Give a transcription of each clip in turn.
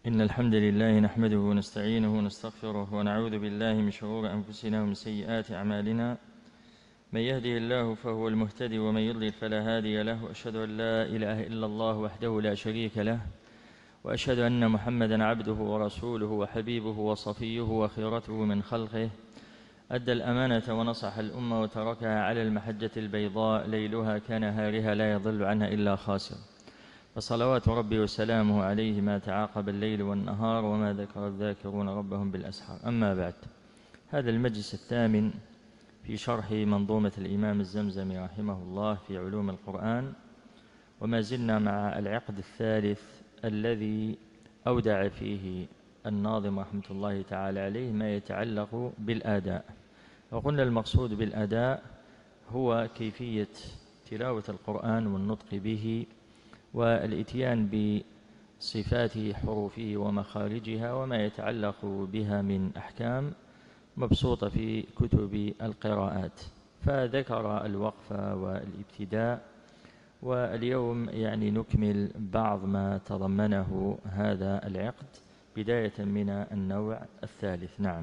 إن الحمد لله نحمده ونستعينه ونستغفره ونعوذ بالله من شرور أنفسنا ومن سيئات أعمالنا. من يهده الله فهو المهتدي ومن يضلل فلا هادي له، وأشهد أن لا إله إلا الله وحده لا شريك له، وأشهد أن محمدا عبده ورسوله وحبيبه وصفيه وخيرته من خلقه، أدى الأمانة ونصح الأمة وتركها على المحجة البيضاء ليلها كنهارها لا يضل عنها إلا خاسر. فصلوات ربي وسلامه عليه ما تعاقب الليل والنهار وما ذكر الذاكرون ربهم بالأسحار. أما بعد، هذا المجلس الثامن في شرح منظومة الإمام الزمزمي رحمه الله في علوم القرآن، وما زلنا مع العقد الثالث الذي أودع فيه الناظم رحمة الله تعالى عليه ما يتعلق بالآداء. وقلنا المقصود بالآداء هو كيفية تلاوة القرآن والنطق به والإتيان بصفات حروفه ومخارجها وما يتعلق بها من أحكام مبسوطة في كتب القراءات. فذكر الوقف والابتداء، واليوم نكمل بعض ما تضمنه هذا العقد بداية من النوع الثالث. نعم.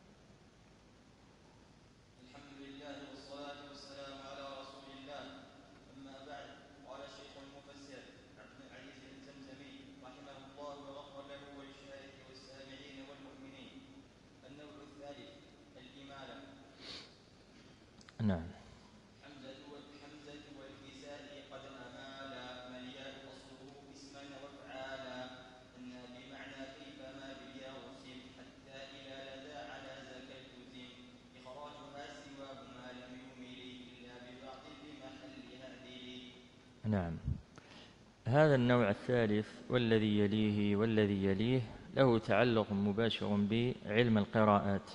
نعم. حمزة والكساء قد أمالا ملياء أصله اسما وافعالا أن بمعنى كيفما بالياغسل حتى إلى لدى على ذاك التزم إخراجها سواهما لم يمل إلا ببعض بمحلها دلي. نعم. هذا النوع الثالث والذي يليه له تعلق مباشر بعلم القراءات،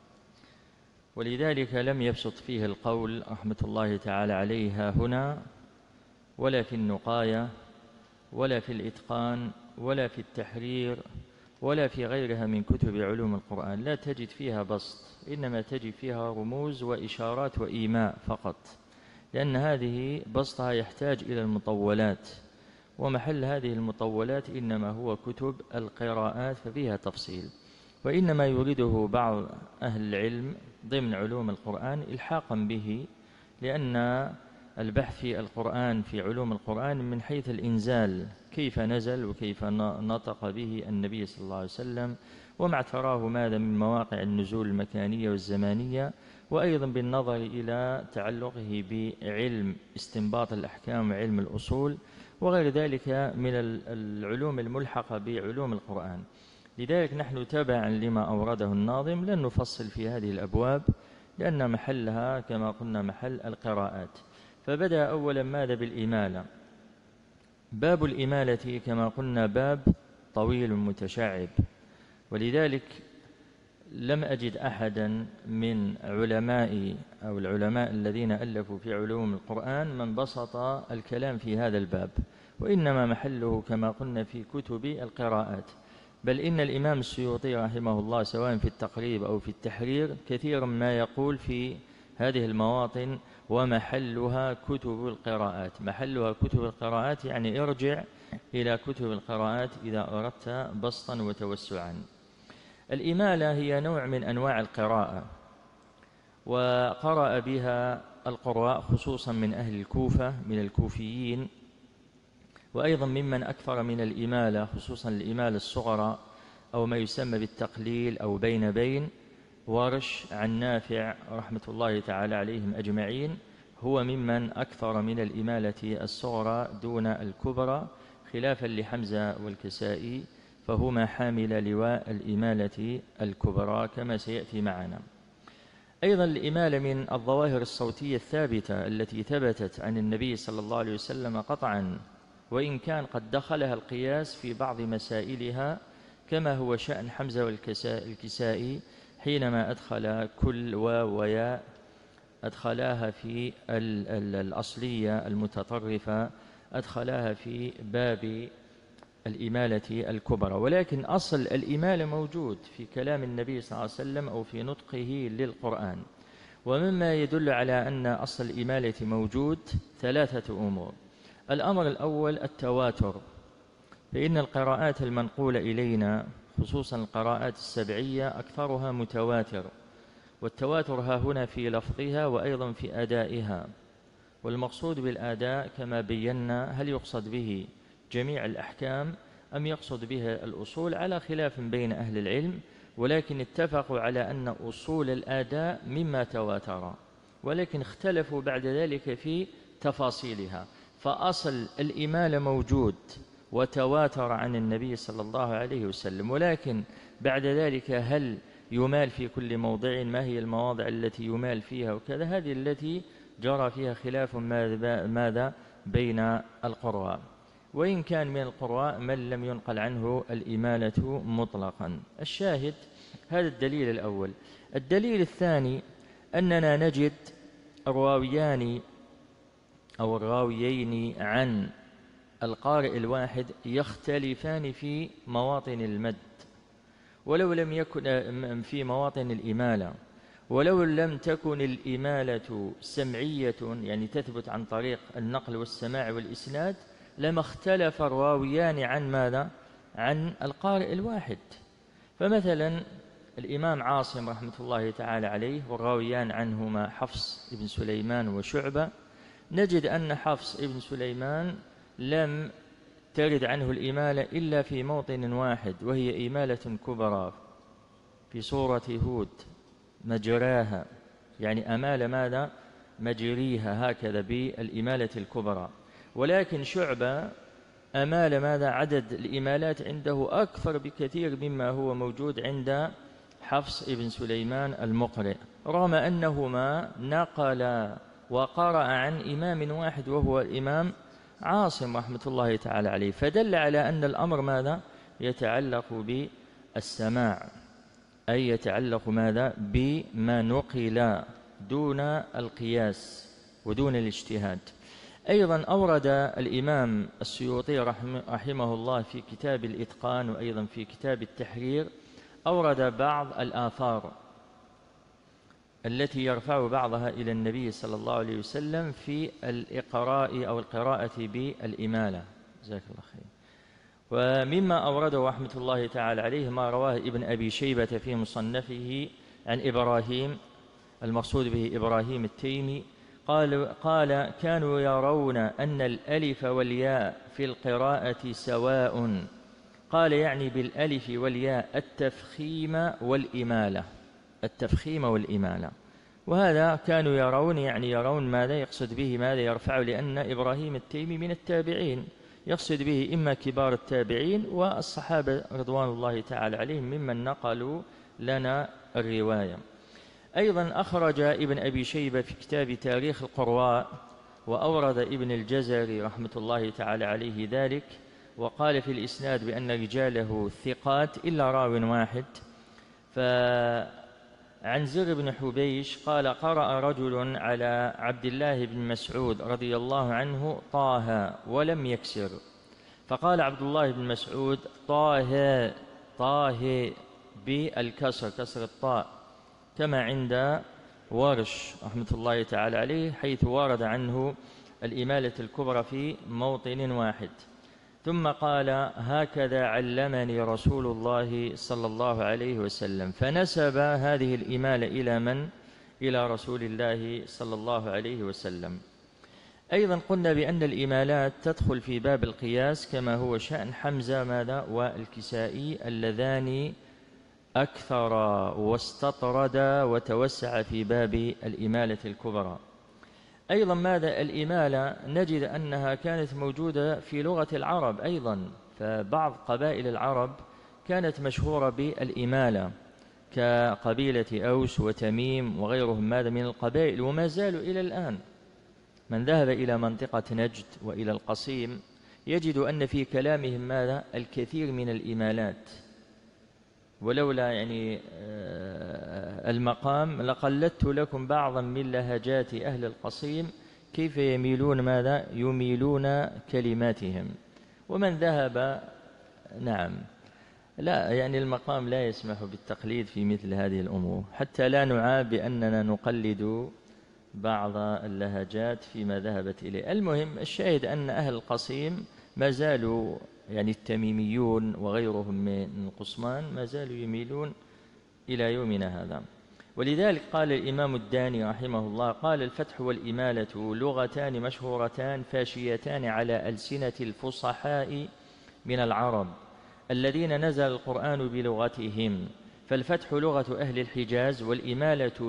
ولذلك لم يبسط فيه القول رحمة الله تعالى عليها هنا، ولا في النقاية، ولا في الإتقان، ولا في التحرير، ولا في غيرها من كتب علوم القرآن. لا تجد فيها بسط، إنما تجد فيها رموز وإشارات وإيماء فقط، لأن هذه بسطها يحتاج إلى المطولات، ومحل هذه المطولات إنما هو كتب القراءات ففيها تفصيل. وإنما يريده بعض أهل العلم ضمن علوم القرآن إلحاقا به، لأن البحث في القرآن في علوم القرآن من حيث الإنزال، كيف نزل وكيف نطق به النبي صلى الله عليه وسلم، وما اعتراه ماذا من مواقع النزول المكانية والزمانية، وأيضا بالنظر إلى تعلقه بعلم استنباط الأحكام وعلم الأصول وغير ذلك من العلوم الملحقة بعلوم القرآن. لذلك نحن تبعا لما أورده الناظم لن نفصل في هذه الأبواب، لأن محلها كما قلنا محل القراءات. فبدأ أولا ماذا بالإمالة. باب الإمالة كما قلنا باب طويل متشعب، ولذلك لم أجد أحدا من العلماء الذين ألفوا في علوم القرآن من بسط الكلام في هذا الباب، وإنما محله كما قلنا في كتب القراءات. بل إن الإمام السيوطي رحمه الله سواء في التقريب أو في التحرير كثيرا ما يقول في هذه المواطن ومحلها كتب القراءات. محلها كتب القراءات يعني ارجع إلى كتب القراءات إذا أردت بسطا وتوسعا. الإمالة هي نوع من أنواع القراءة، وقرأ بها القراء خصوصا من أهل الكوفة من الكوفيين، وأيضا ممن أكثر من الإمالة خصوصا الإمالة الصغرى أو ما يسمى بالتقليل أو بين ورش عن نافع رحمة الله تعالى عليهم أجمعين، هو ممن أكثر من الإمالة الصغرى دون الكبرى، خلافا لحمزة والكسائي فهما حامل لواء الإمالة الكبرى كما سيأتي معنا. أيضا الإمالة من الظواهر الصوتية الثابتة التي ثبتت عن النبي صلى الله عليه وسلم قطعا، وإن كان قد دخلها القياس في بعض مسائلها كما هو شأن حمزة والكسائي حينما أدخل كل وياء أدخلاها في الأصلية المتطرفة، أدخلاها في باب الإمالة الكبرى. ولكن أصل الإمالة موجود في كلام النبي صلى الله عليه وسلم أو في نطقه للقرآن. ومما يدل على أن أصل الإمالة موجود 3 أمور. الأمر الأول التواتر، فإن القراءات المنقولة إلينا خصوصا القراءات السبعية أكثرها متواتر، والتواتر ها هنا في لفظها وأيضا في أدائها. والمقصود بالأداء كما بينا هل يقصد به جميع الأحكام أم يقصد بها الأصول، على خلاف بين أهل العلم، ولكن اتفقوا على أن أصول الأداء مما تواتر، ولكن اختلفوا بعد ذلك في تفاصيلها. فأصل الإمالة موجود وتواتر عن النبي صلى الله عليه وسلم، ولكن بعد ذلك هل يمال في كل موضع؟ ما هي المواضع التي يمال فيها وكذا؟ هذه التي جرى فيها خلاف ماذا بين القراء، وإن كان من القراء من لم ينقل عنه الإمالة مطلقا. الشاهد هذا الدليل الأول. الدليل الثاني أننا نجد الراويان أو الراويين عن القارئ الواحد يختلفان في مواطن المد، ولو لم يكن في مواطن الإمالة، ولو لم تكن الإمالة سمعية يعني تثبت عن طريق النقل والسماع والإسناد، لما اختلف الراويان عن ماذا؟ عن القارئ الواحد. فمثلا الإمام عاصم رحمة الله تعالى عليه والراويان عنهما حفص بن سليمان وشعبة، نجد أن حفص بن سليمان لم ترد عنه الإمالة إلا في موطن واحد، وهي إمالة كبرى في سورة هود، مجراها، يعني أمال ماذا؟ مجريها، هكذا بالإمالة الكبرى. ولكن شعبة أمال ماذا؟ عدد الإمالات عنده أكثر بكثير مما هو موجود عند حفص بن سليمان المقرئ، رغم أنهما نقل وقرأ عن إمام واحد وهو الإمام عاصم رحمة الله تعالى عليه. فدل على أن الأمر ماذا؟ يتعلق بالسماع، أي يتعلق ماذا؟ بما نقل دون القياس ودون الاجتهاد. أيضا أورد الإمام السيوطي رحمه الله في كتاب الإتقان وأيضا في كتاب التحرير، أورد بعض الآثار التي يرفع بعضها إلى النبي صلى الله عليه وسلم في الإقراء أو القراءة بالإمالة. جزاك الله خير. ومما أورده رحمة الله تعالى عليه ما رواه ابن أبي شيبة في مصنفه عن إبراهيم، المقصود به إبراهيم التيمي، قال كانوا يرون أن الألف والياء في القراءة سواء. قال يعني بالألف والياء التفخيم والإمالة، التفخيم والإمالة. وهذا كانوا يرون، يعني يرون ماذا؟ يقصد به ماذا؟ يرفع، لأن إبراهيم التيمي من التابعين، يقصد به إما كبار التابعين والصحابة رضوان الله تعالى عليهم ممن نقلوا لنا الرواية. أيضا أخرج ابن أبي شيبة في كتاب تاريخ القراء، وأورد ابن الجزري رحمة الله تعالى عليه ذلك، وقال في الإسناد بأن رجاله ثقات إلا راو واحد. فعن زر بن حبيش قال قرأ رجل على عبد الله بن مسعود رضي الله عنه طه ولم يكسر، فقال عبد الله بن مسعود طه طه بالكسر، كسر الطاء، كما عند ورش رحمة الله تعالى عليه، حيث ورد عنه الإمالة الكبرى في موطن واحد. ثم قال هكذا علمني رسول الله صلى الله عليه وسلم، فنسب هذه الإمالة إلى من؟ إلى رسول الله صلى الله عليه وسلم. أيضا قلنا بأن الإمالات تدخل في باب القياس، كما هو شأن حمزة ماذا؟ والكسائي اللذان أكثر واستطرد وتوسع في باب الإمالة الكبرى. أيضا ماذا؟ الإمالة نجد أنها كانت موجودة في لغة العرب أيضا، فبعض قبائل العرب كانت مشهورة بالإمالة كقبيلة أوس وتميم وغيرهم ماذا من القبائل، وما زالوا إلى الآن. من ذهب إلى منطقة نجد وإلى القصيم يجد أن في كلامهم ماذا؟ الكثير من الإمالات، ولولا يعني المقام لقلدت لكم بعضا من لهجات أهل القصيم كيف يميلون ماذا؟ يميلون كلماتهم. ومن ذهب نعم لا، يعني المقام لا يسمح بالتقليد في مثل هذه الأمور، حتى لا نعاب بأننا نقلد بعض اللهجات فيما ذهبت إليه. المهم الشاهد أن أهل القصيم ما زالوا يعني التميميون وغيرهم من القصمان ما زالوا يميلون إلى يومنا هذا. ولذلك قال الإمام الداني رحمه الله قال: الفتح والإمالة لغتان مشهورتان فاشيتان على ألسنة الفصحاء من العرب الذين نزل القرآن بلغتهم، فالفتح لغة أهل الحجاز، والإمالة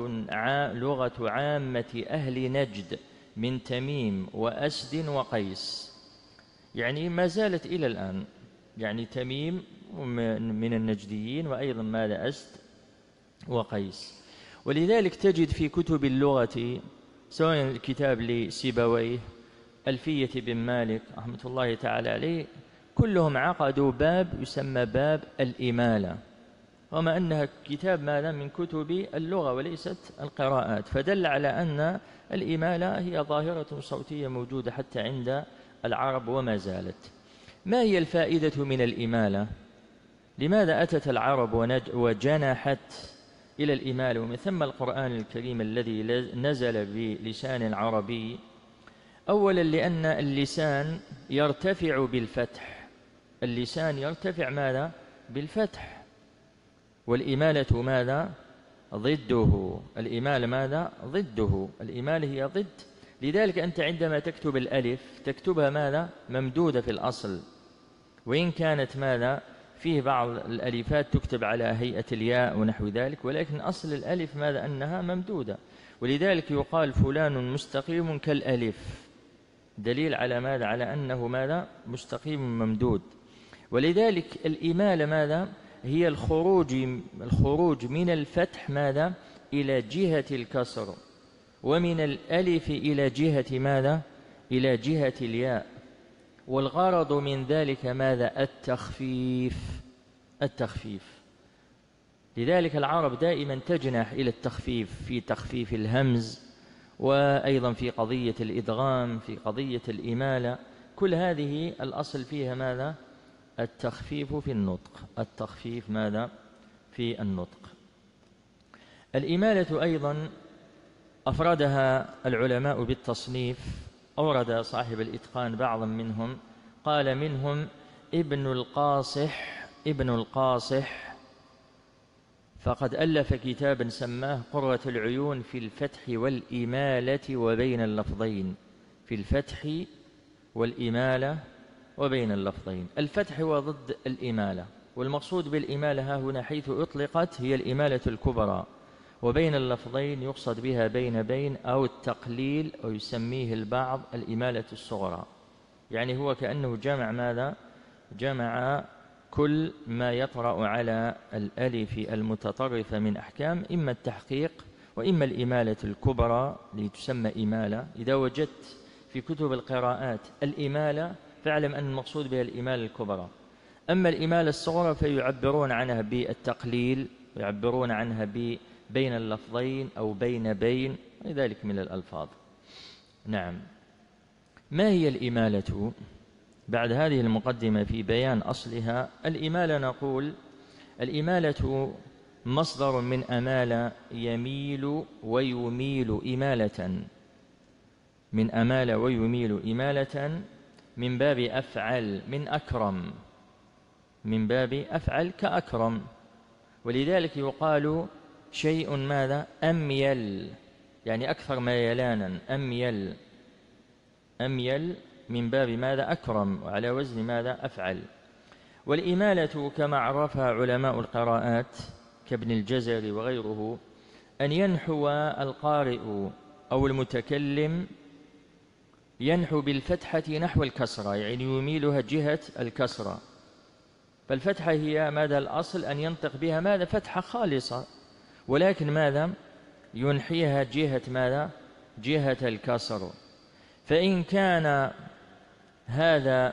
لغة عامة أهل نجد من تميم وأسد وقيس. يعني ما زالت إلى الآن، يعني تميم من النجديين، وأيضا ماذا أسد وقيس. ولذلك تجد في كتب اللغة سواء الكتاب لسيبويه، ألفية بن مالك رحمة الله تعالى عليه، كلهم عقدوا باب يسمى باب الإمالة، رغم أنها كتاب ماذا من كتب اللغة وليست القراءات، فدل على أن الإمالة هي ظاهرة صوتية موجودة حتى عند العرب وما زالت. ما هي الفائدة من الإمالة؟ لماذا أتت العرب وجنحت إلى الإمالة؟ ومن ثم القرآن الكريم الذي نزل بلسان عربي. أولا لأن اللسان يرتفع بالفتح، اللسان يرتفع ماذا؟ بالفتح، والإمالة ماذا؟ ضده. الإمالة ماذا؟ ضده. الإمالة هي ضد. لذلك أنت عندما تكتب الألف تكتبها ماذا؟ ممدودة في الأصل، وإن كانت ماذا؟ فيه بعض الألفات تكتب على هيئة الياء ونحو ذلك، ولكن أصل الألف ماذا؟ أنها ممدودة. ولذلك يقال فلان مستقيم كالألف، دليل على ماذا؟ على أنه ماذا؟ مستقيم ممدود. ولذلك الإمالة ماذا؟ هي الخروج من الفتح ماذا؟ إلى جهة الكسر، ومن الألف إلى جهة ماذا؟ إلى جهة الياء. والغرض من ذلك ماذا؟ التخفيف. لذلك العرب دائما تجنح إلى التخفيف، في تخفيف الهمز، وأيضا في قضية الإدغام، في قضية الإمالة، كل هذه الأصل فيها ماذا؟ التخفيف في النطق. التخفيف ماذا؟ في النطق. الإمالة أيضا أفردها العلماء بالتصنيف، أورد صاحب الإتقان بعضا منهم، قال منهم ابن القاصح فقد ألف كتابا سماه قرة العيون في الفتح والإمالة وبين اللفظين. في الفتح والإمالة وبين اللفظين. الفتح هو ضد الإمالة، والمقصود بالإمالة ها هنا حيث أطلقت هي الإمالة الكبرى، وبين اللفظين يقصد بها بين أو التقليل، أو يسميه البعض الإمالة الصغرى. يعني هو كأنه جمع ماذا؟ جمع كل ما يطرأ على الألف المتطرفة من أحكام، إما التحقيق وإما الإمالة الكبرى لتسمى إمالة. إذا وجدت في كتب القراءات الإمالة فاعلم أن المقصود بها الإمالة الكبرى. أما الإمالة الصغرى فيعبرون عنها بالتقليل، ويعبرون عنها بين اللفظين أو بين ذلك من الألفاظ. نعم. ما هي الإمالة؟ بعد هذه المقدمة في بيان أصلها، الإمالة نقول الإمالة مصدر من أمال يميل ويميل إمالة، من أمال ويميل إمالة، من باب أفعل، من أكرم، من باب أفعل كأكرم. ولذلك يقال شيء ماذا؟ أميل، يعني أكثر ميلانا. أميل من باب ماذا؟ أكرم، وعلى وزن ماذا؟ أفعل. والإمالة كما عرفها علماء القراءات كابن الجزري وغيره أن ينحو القارئ أو المتكلم، ينحو بالفتحة نحو الكسرة، يعني يميلها جهة الكسرة. فالفتحة هي ماذا؟ الأصل أن ينطق بها ماذا؟ فتحة خالصة، ولكن ماذا؟ ينحيها جهة ماذا؟ جهة الكسر. فإن كان هذا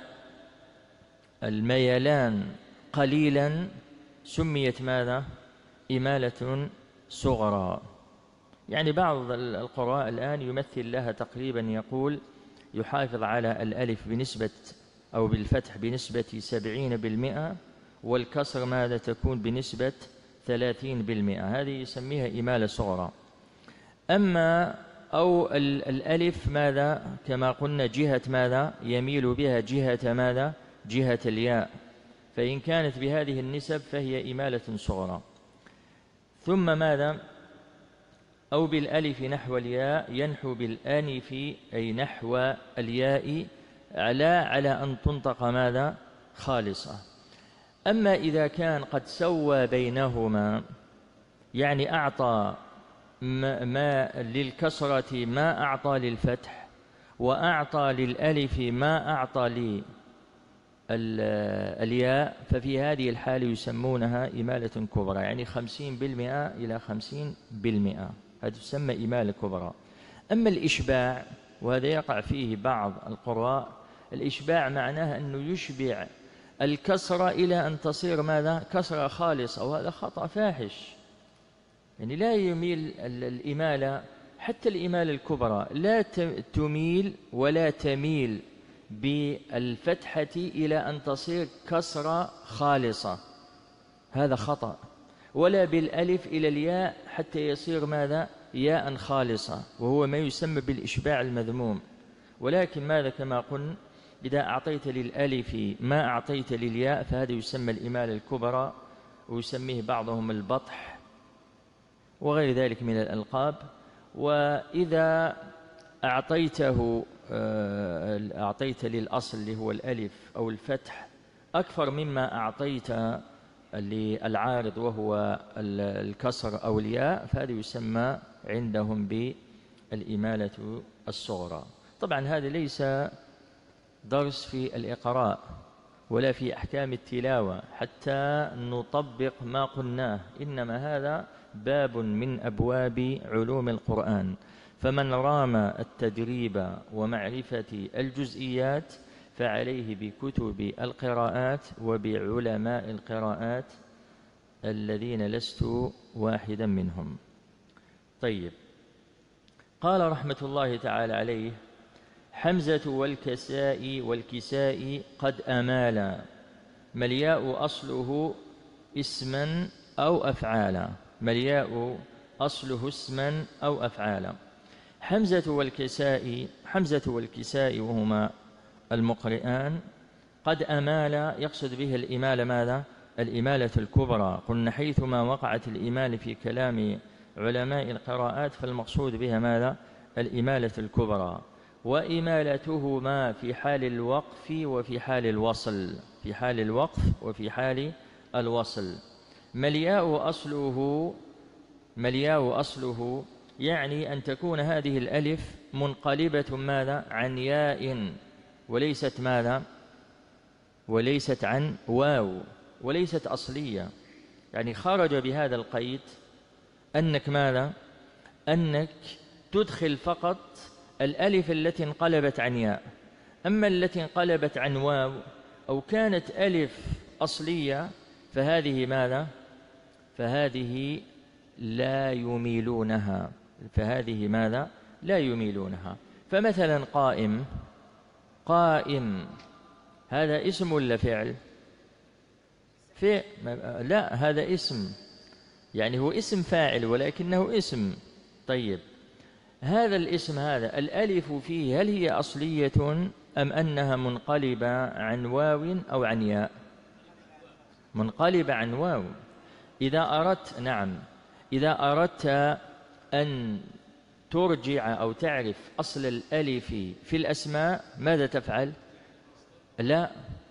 الميلان قليلا سميت ماذا؟ إمالة صغرى. يعني بعض القراء الآن يمثل لها تقريبا، يقول يحافظ على الألف بنسبة أو بالفتح بنسبة 70%، والكسر ماذا؟ تكون بنسبة 30%. هذه يسميها إمالة صغرى. أما أو الألف ماذا؟ كما قلنا جهة ماذا؟ يميل بها جهة ماذا؟ جهة الياء، فإن كانت بهذه النسب فهي إمالة صغرى. ثم ماذا؟ أو بالألف نحو الياء ينحو بالآنف أي نحو الياء على أن تنطق ماذا؟ خالصة. أما إذا كان قد سوى بينهما، يعني أعطى ما للكسرة ما أعطى للفتح، وأعطى للألف ما أعطى للياء، ففي هذه الحالة يسمونها إمالة كبرى، يعني 50% إلى 50%، هذا تسمى إمالة كبرى. أما الإشباع، وهذا يقع فيه بعض القراء، الإشباع معناه أنه يشبع الكسرة إلى أن تصير ماذا؟ كسرة خالصة، وهذا خطأ فاحش. يعني لا يميل الإمالة، حتى الإمالة الكبرى لا تميل ولا تميل بالفتحة إلى أن تصير كسرة خالصة، هذا خطأ. ولا بالألف إلى الياء حتى يصير ماذا؟ ياء خالصة، وهو ما يسمى بالإشباع المذموم. ولكن ماذا؟ كما قلنا، إذا أعطيت للألف ما أعطيت للياء فهذا يسمى الإمالة الكبرى، ويسميه بعضهم البطح وغير ذلك من الألقاب. وإذا أعطيت للأصل اللي هو الألف أو الفتح أكثر مما أعطيت للعارض وهو الكسر أو الياء، فهذا يسمى عندهم بالإمالة الصغرى. طبعا هذا ليس درس في الإقراء ولا في أحكام التلاوة حتى نطبق ما قلناه، إنما هذا باب من أبواب علوم القرآن. فمن رام التدريب ومعرفة الجزئيات فعليه بكتب القراءات وبعلماء القراءات الذين لست واحدا منهم. طيب، قال رحمة الله تعالى عليه: حمزة والكساء قد أمالا، ملياء أصله اسما أو أفعالا. ملياء أصله اسما أو أفعالا. حمزة والكساء وهما المقرئان قد أمالا، يقصد به الإمالة ماذا؟ الإمالة الكبرى. قلنا حيثما وقعت الإمالة في كلام علماء القراءات فالمقصود بها ماذا؟ الإمالة الكبرى. وإمالتهما في حال الوقف وفي حال الوصل، في حال الوقف وفي حال الوصل. ملياء أصله يعني أن تكون هذه الألف منقلبة ماذا؟ عن ياء، وليست ماذا؟ وليست عن واو، وليست أصلية. يعني خرج بهذا القيد أنك ماذا؟ أنك تدخل فقط الألف التي انقلبت عن ياء. أما التي انقلبت عن واو أو كانت ألف أصلية فهذه ماذا؟ فهذه لا يميلونها. فهذه ماذا؟ لا يميلونها. فمثلا قائم هذا اسم ولا فعل؟ لا، هذا اسم، يعني هو اسم فاعل ولكنه اسم. طيب، هذا الاسم هذا الألف فيه هل هي أصلية أم أنها منقلبة عن واو أو عن ياء؟ منقلبة عن واو. إذا أردت أن ترجع أو تعرف أصل الألف في الأسماء ماذا تفعل؟ لا،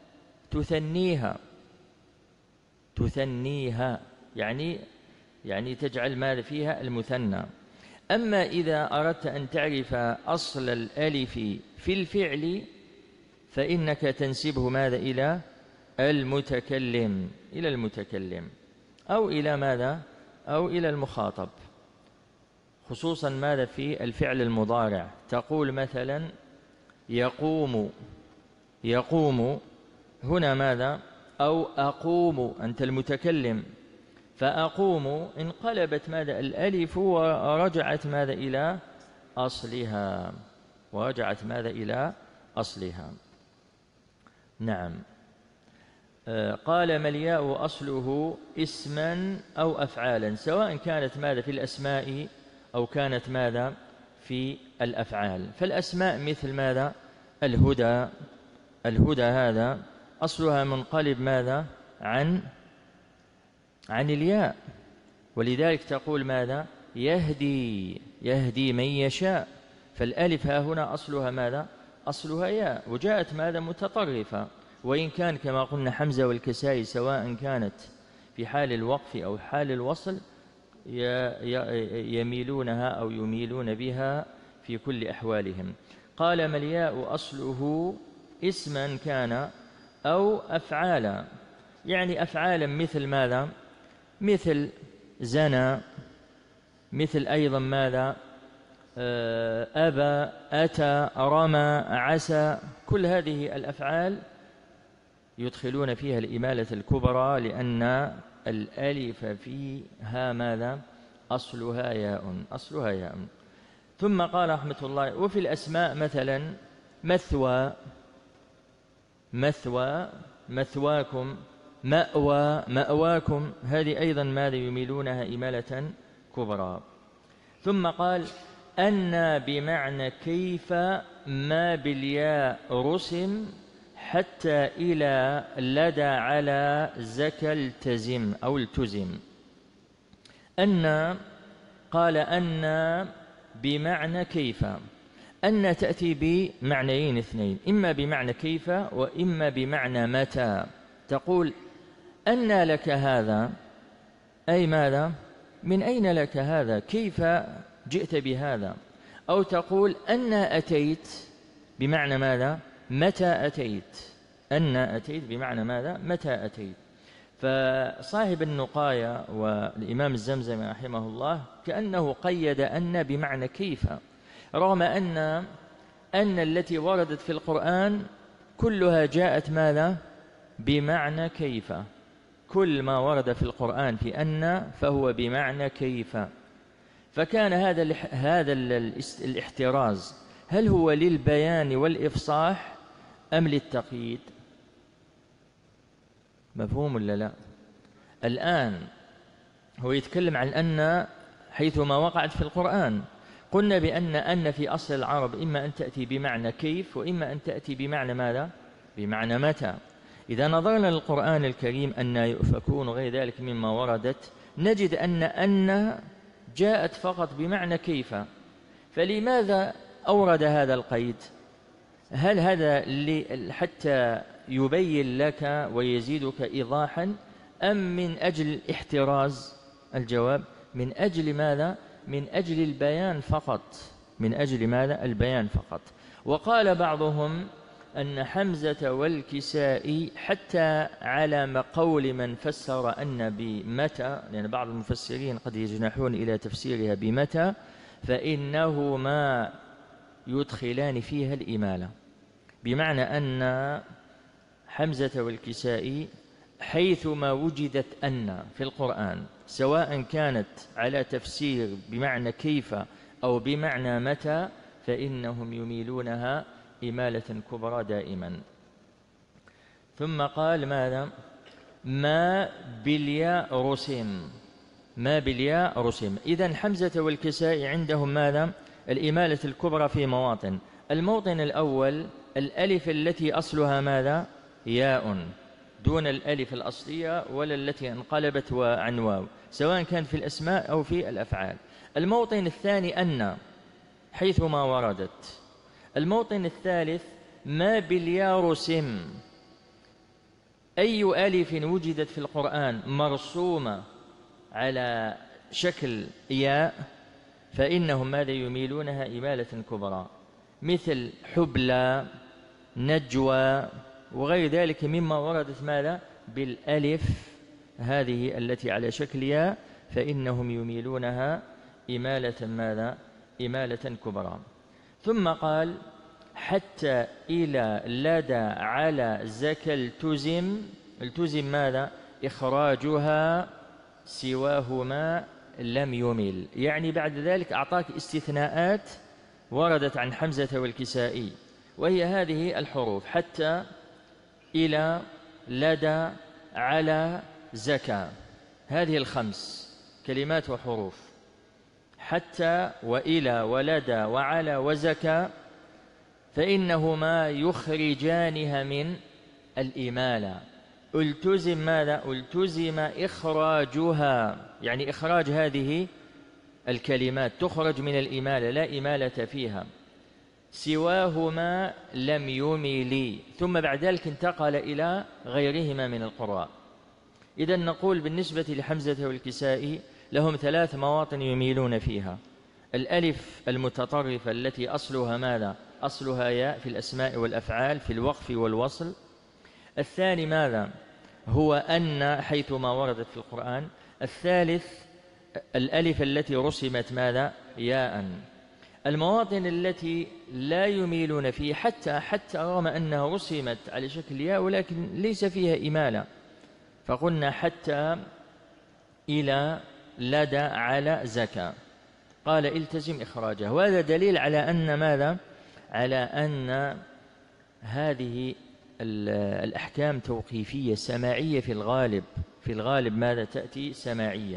تثنيها، يعني تجعل ماذا فيها؟ المثنى. أما إذا أردت أن تعرف أصل الألف في الفعل فإنك تنسبه ماذا؟ إلى المتكلم، أو إلى ماذا؟ أو إلى المخاطب، خصوصا ماذا؟ في الفعل المضارع. تقول مثلا يقوم هنا ماذا؟ أو أقوم، أنت المتكلم، فأقوم انقلبت ماذا؟ الألف ورجعت ماذا؟ إلى أصلها. نعم. قال ملياء أصله اسما أو أفعالا، سواء كانت ماذا؟ في الأسماء أو كانت ماذا؟ في الأفعال. فالأسماء مثل ماذا؟ الهدى هذا أصلها منقلب ماذا؟ عن الياء، ولذلك تقول ماذا؟ يهدي من يشاء، فالألف ها هنا أصلها ماذا؟ أصلها ياء، وجاءت ماذا؟ متطرفة، وإن كان كما قلنا حمزة والكسائي سواء كانت في حال الوقف أو حال الوصل يميلونها أو يميلون بها في كل أحوالهم. قال ما الياء أصله اسما كان أو أفعالا، يعني أفعالا مثل ماذا؟ مثل زنى، مثل أيضا ماذا؟ أبى، أتى، رمى، عسى، كل هذه الأفعال يدخلون فيها الإمالة الكبرى لأن الألف فيها ماذا؟ أصلها ياء. ثم قال رحمة الله وفي الأسماء مثلا مثوى، مثواكم، مأواكم، هذه أيضا ماذا؟ يميلونها إمالة كبرى. ثم قال أن بمعنى كيف ما بالياء رسم حتى إلى لدى على زكى التزم أو التزم. أن قال أن بمعنى كيف، أن تأتي بمعنيين اثنين، إما بمعنى كيف وإما بمعنى متى. تقول أن لك هذا، أي ماذا؟ من أين لك هذا؟ كيف جئت بهذا؟ أو تقول أن أتيت بمعنى ماذا؟ متى أتيت؟ أن أتيت بمعنى ماذا؟ متى أتيت. فصاحب النقاية والإمام الزمزمي رحمه الله كأنه قيد أن بمعنى كيف، رغم أن التي وردت في القرآن كلها جاءت ماذا؟ بمعنى كيف، كل ما ورد في القرآن في أن فهو بمعنى كيف. فكان هذا الاحتراز هل هو للبيان والإفصاح أم للتقييد؟ مفهوم ولا لا؟ الآن هو يتكلم عن أن حيثما وقعت في القرآن، قلنا بأن في أصل العرب إما أن تأتي بمعنى كيف وإما أن تأتي بمعنى ماذا؟ بمعنى متى. إذا نظرنا للقرآن الكريم أن يؤفكون وغير ذلك مما وردت، نجد أن جاءت فقط بمعنى كيف، فلماذا أورد هذا القيد؟ هل هذا حتى يبين لك ويزيدك إيضاحا أم من أجل احتراز؟ الجواب من أجل ماذا؟ من أجل البيان فقط، من أجل ماذا؟ البيان فقط. وقال بعضهم أن حمزة والكسائي حتى على قول من فسر أن بمتى، لأن بعض المفسرين قد يجنحون إلى تفسيرها بمتى، فإنهما يدخلان فيها الإمالة، بمعنى أن حمزة والكسائي حيثما وجدت أن في القرآن سواء كانت على تفسير بمعنى كيف أو بمعنى متى فإنهم يميلونها إمالة كبرى دائما. ثم قال ماذا؟ ما بالياء رسم، ما بالياء رسم. إذن حمزة والكسائي عندهم ماذا؟ الإمالة الكبرى في مواطن. الموطن الأول الألف التي أصلها ماذا؟ ياء، دون الألف الأصلية ولا التي انقلبت عن واو، سواء كان في الأسماء أو في الأفعال. الموطن الثاني أن حيثما وردت. الموطن الثالث ما بالياء رسم، أي ألف وجدت في القرآن مرسومة على شكل ياء فإنهم ماذا؟ يميلونها إمالة كبرى، مثل حبلى، نجوى، وغير ذلك مما وردت ماذا؟ بالألف هذه التي على شكل ياء، فإنهم يميلونها إمالة ماذا؟ إمالة كبرى. ثم قال حتى إلى لدى على زكى التزم. التزم ماذا؟ إخراجها سواهما لم يمل، يعني بعد ذلك أعطاك استثناءات وردت عن حمزة والكسائي، وهي هذه الحروف: حتى، إلى، لدى، على، زكى، هذه الخمس كلمات وحروف: حتى وإلى ولدى وعلى وزكى، فإنهما يخرجانها الإمالة. التزم ماذا؟ التزم إخراجها، يعني إخراج هذه الكلمات تخرج من الإمالة، لا إمالة فيها. سواهما لم يميلي، ثم بعد ذلك انتقل إلى غيرهما من القراء. إذن نقول بالنسبة لحمزة والكسائي لهم 3 مواطن يميلون فيها: الألف المتطرفة التي أصلها ماذا؟ أصلها ياء في الأسماء والأفعال في الوقف والوصل. الثاني ماذا؟ هو أن حيثما وردت في القرآن. الثالث الألف التي رسمت ماذا؟ ياء. المواطن التي لا يميلون فيه حتى رغم أنها رسمت على شكل ياء ولكن ليس فيها إمالة، فقلنا حتى إلى لدى على زكى، قال التزم إخراجه. وهذا دليل على أن ماذا؟ على أن هذه الأحكام توقيفية سماعية في الغالب ماذا تأتي؟ سماعية.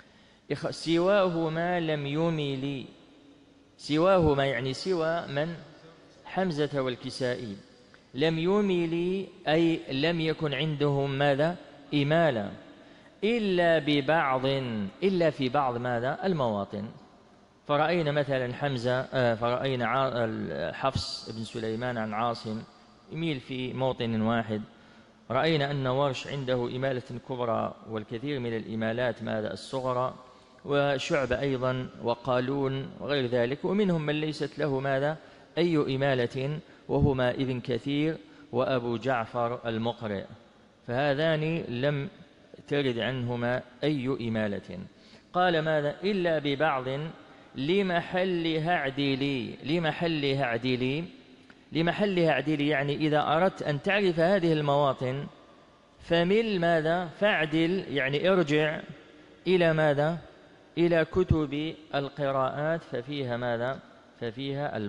سواهما لم يميل، سواهما يعني سوى من؟ حمزة والكسائي. لم يميل أي لم يكن عندهم ماذا؟ إمالة، إلا في بعض ماذا؟ المواطن. فرأينا مثلا فرأينا حفص بن سليمان عن عاصم يميل في موطن واحد. رأينا أن ورش عنده إمالة كبرى والكثير من الإمالات ماذا؟ الصغرى. وشعب أيضا وقالون وغير ذلك، ومنهم من ليست له ماذا؟ أي إمالة، وهما ابن كثير وأبو جعفر المقرئ، فهذان لم ترد عنهما أي إمالة. قال ماذا؟ إلا ببعض لمحلها اعدلي، يعني إذا أردت أن تعرف هذه المواطن فمل ماذا؟ فاعدل، يعني ارجع إلى ماذا؟ إلى كتب القراءات، ففيها ماذا؟ ففيها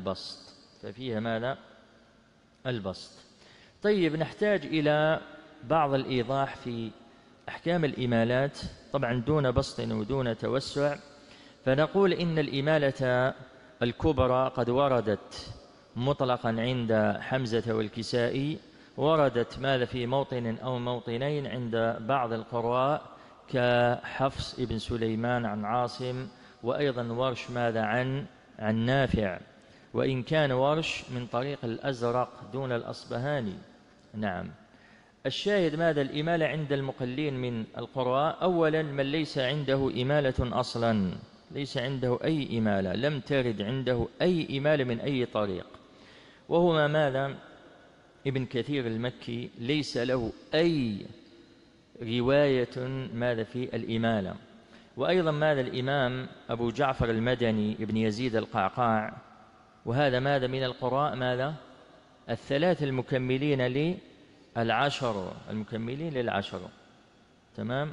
البسط. طيب، نحتاج إلى بعض الإيضاح في أحكام الإمالات، طبعا دون بسط ودون توسع. فنقول إن الإمالة الكبرى قد وردت مطلقا عند حمزة والكسائي، وردت ماذا؟ في موطن أو موطنين عند بعض القراء كحفص ابن سليمان عن عاصم، وأيضا ورش ماذا؟ عن نافع، وإن كان ورش من طريق الأزرق دون الأصبهاني. نعم. الشاهد ماذا؟ الإمالة عند المقلين من القراء. أولا من ليس عنده إمالة أصلا، ليس عنده أي إمالة، لم ترد عنده أي إمالة من أي طريق، وهما ماذا؟ ابن كثير المكي ليس له أي رواية ماذا؟ في الإمالة. وأيضا ماذا؟ الإمام أبو جعفر المدني ابن يزيد القعقاع، وهذا ماذا؟ من القراء ماذا؟ 3 المكملين للعشر. تمام.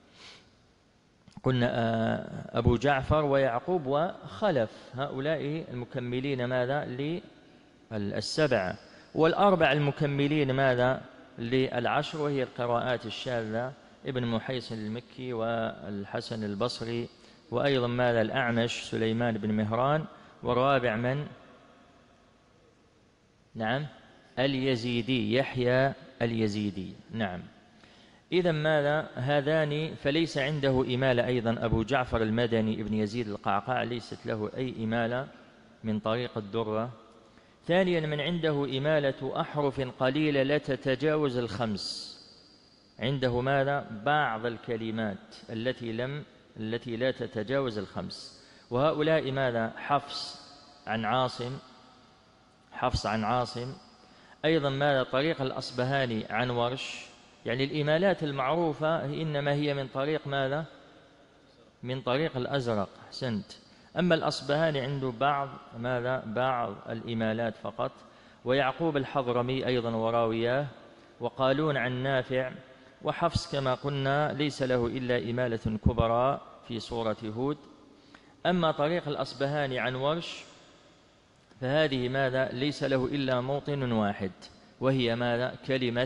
قلنا أبو جعفر ويعقوب وخلف، هؤلاء المكملين ماذا؟ للسبعة. وال4 المكملين ماذا؟ للعشر، وهي القراءات الشاذة، ابن محيصن المكي والحسن البصري، وأيضا ماذا؟ الأعمش سليمان بن مهران. والرابع من؟ نعم، اليزيدي، يحيى اليزيدي. نعم. إذن ماذا؟ هذان فليس عنده إمالة. أيضا أبو جعفر المدني ابن يزيد القعقاع ليست له أي إمالة من طريق الدرة. ثانيا من عنده إمالة أحرف قليلة لا تتجاوز 5، عنده ماذا؟ بعض الكلمات التي لا تتجاوز 5، وهؤلاء ماذا؟ حفص عن عاصم. أيضا ماذا؟ طريق الأصبهاني عن ورش. يعني الإمالات المعروفة إنما هي من طريق ماذا؟ من طريق الأزرق. أحسنت. أما الأصبهاني عنده بعض الإمالات فقط. ويعقوب الحضرمي أيضا وراوياه، وقالون عن نافع. وحفص كما قلنا ليس له إلا إمالة كبرى في سورة هود. أما طريق الأصبهاني عن ورش فهذه ماذا؟ ليس له إلا موطن واحد، وهي ماذا؟ كلمة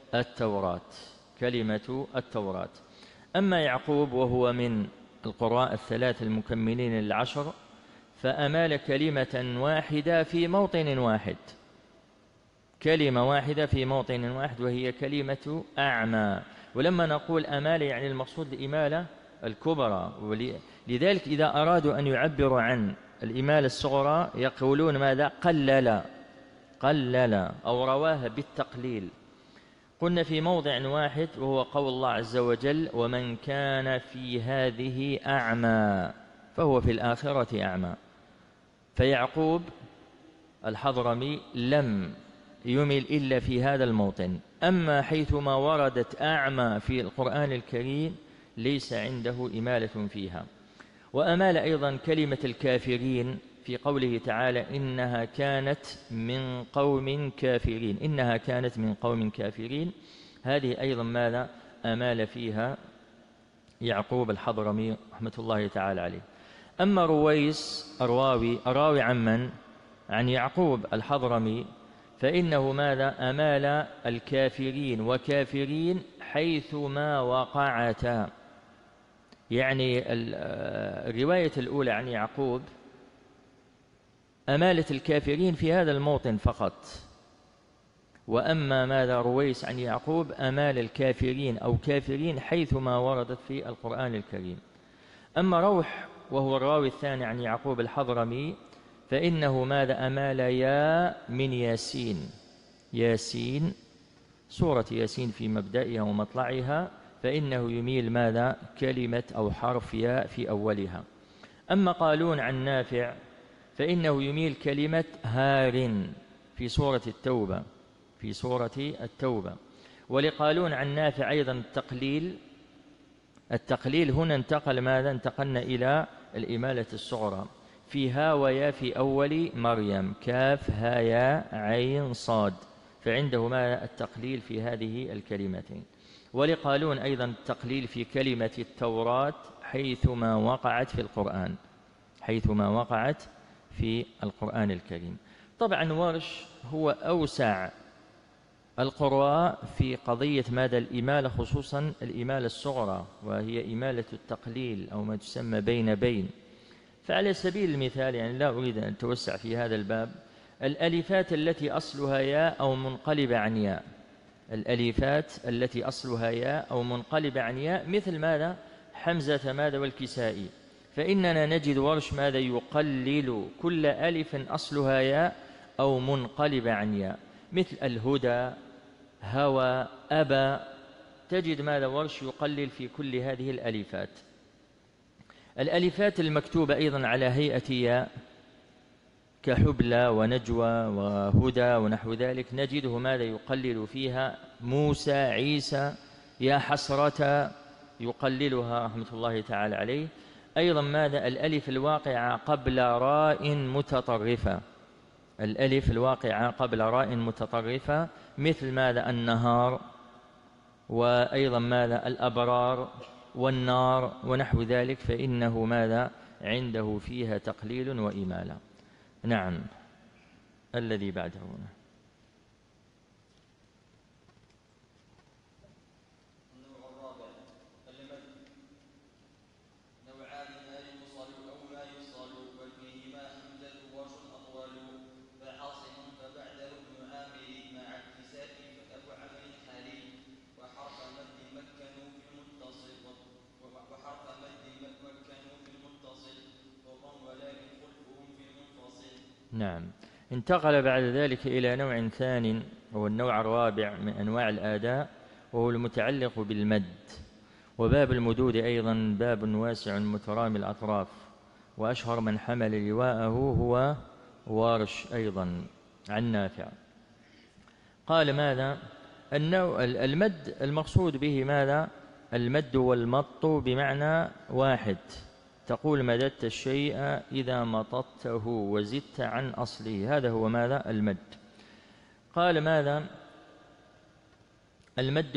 التوراة. أما يعقوب وهو من القراء 3 المكملين للعشر، فأمال كلمة واحدة في موطن واحد، كلمة واحدة في موطن واحد وهي كلمة أعمى. ولما نقول أمال يعني المقصود الإمالة الكبرى، لذلك إذا أرادوا أن يعبروا عن الإمالة الصغرى يقولون ماذا؟ قلل أو رواه بالتقليل. قلنا في موضع واحد وهو قول الله عز وجل: ومن كان في هذه أعمى فهو في الآخرة أعمى. فيعقوب الحضرمي لم يمل إلا في هذا الموطن. أما حيثما وردت أعمى في القرآن الكريم ليس عنده إمالة فيها. وأمال أيضا كلمة الكافرين في قوله تعالى: إنها كانت من قوم كافرين، إنها كانت من قوم كافرين. هذه أيضا ماذا؟ أمال فيها يعقوب الحضرمي رحمة الله تعالى عليه. أما رويس الراوي عن من؟ عن يعقوب الحضرمي، فإنه ماذا؟ أمال الكافرين وكافرين حيثما وقعتا. يعني الرواية الأولى عن يعقوب أمالة الكافرين في هذا الموطن فقط، وأما ماذا رويس عن يعقوب أمال الكافرين أو كافرين حيثما وردت في القرآن الكريم. أما روح وهو الراوي الثاني عن يعقوب الحضرمي فإنه ماذا؟ أمال يا من ياسين سورة ياسين في مبدئها ومطلعها، فإنه يميل ماذا؟ كلمة أو حرف ياء في أولها. أما قالون عن نافع فإنه يميل كلمة هار في سورة التوبة. ولقالون عن نافع أيضا التقليل هنا انتقل ماذا؟ انتقلنا إلى الإمالة الصغرى في ها ويا في أول مريم، كاف ها يا عين صاد، فعنده ما التقليل في هذه الكلمتين. ولقالون أيضا التقليل في كلمة التوراة حيثما وقعت في القرآن الكريم. طبعا ورش هو أوسع القراء في قضية ماذا؟ الإمالة، خصوصا الإمالة الصغرى وهي إمالة التقليل أو ما تسمى بين. فعلى سبيل المثال، يعني لا أريد أن أتوسع في هذا الباب، الألفات التي أصلها ياء أو منقلبة عن ياء، الألفات التي أصلها ياء أو منقلبة عن ياء، مثل ماذا؟ حمزة ماذا؟ والكسائي، فإننا نجد ورش ماذا؟ يقلل كل ألف أصلها ياء أو منقلبة عن ياء، مثل الهدى، هوى، أبى، تجد ماذا؟ ورش يقلل في كل هذه الألفات. الألفات المكتوبة أيضا على هيئة ياء كحبلى ونجوى وهدى ونحو ذلك نجده ماذا؟ يقلل فيها. موسى، عيسى، يا حسرة يقللها رحمة الله تعالى عليه. أيضا ماذا؟ الألف الواقعة قبل راء متطرفة، الألف الواقعة قبل راء متطرفة، مثل ماذا؟ النهار، وأيضا ماذا؟ الأبرار والنار ونحو ذلك، فإنه ماذا؟ عنده فيها تقليل وإمالة. نعم. الذي بعده النوع الرابع المد، نوعان ما يوصل أو ما يفصل، وفيهما حمزة ورش أطول، فحاصل فبعده ابن عامر مع اتساء فأبو عمرو حالي، وحرف مد مكنوا في المتصل وضم ولكن خلفهم في المنفصل. نعم. انتقل بعد ذلك إلى نوع ثاني، هو النوع الرابع من أنواع الآداء، وهو المتعلق بالمد. وباب المدود أيضا باب واسع مترامي الأطراف، وأشهر من حمل لواءه هو وارش أيضا عن نافع. قال ماذا؟ المد المقصود به ماذا؟ المد والمط بمعنى واحد، تقول مددت الشيء إذا مططته وزدت عن أصله، هذا هو ماذا؟ المد. قال ماذا؟ المد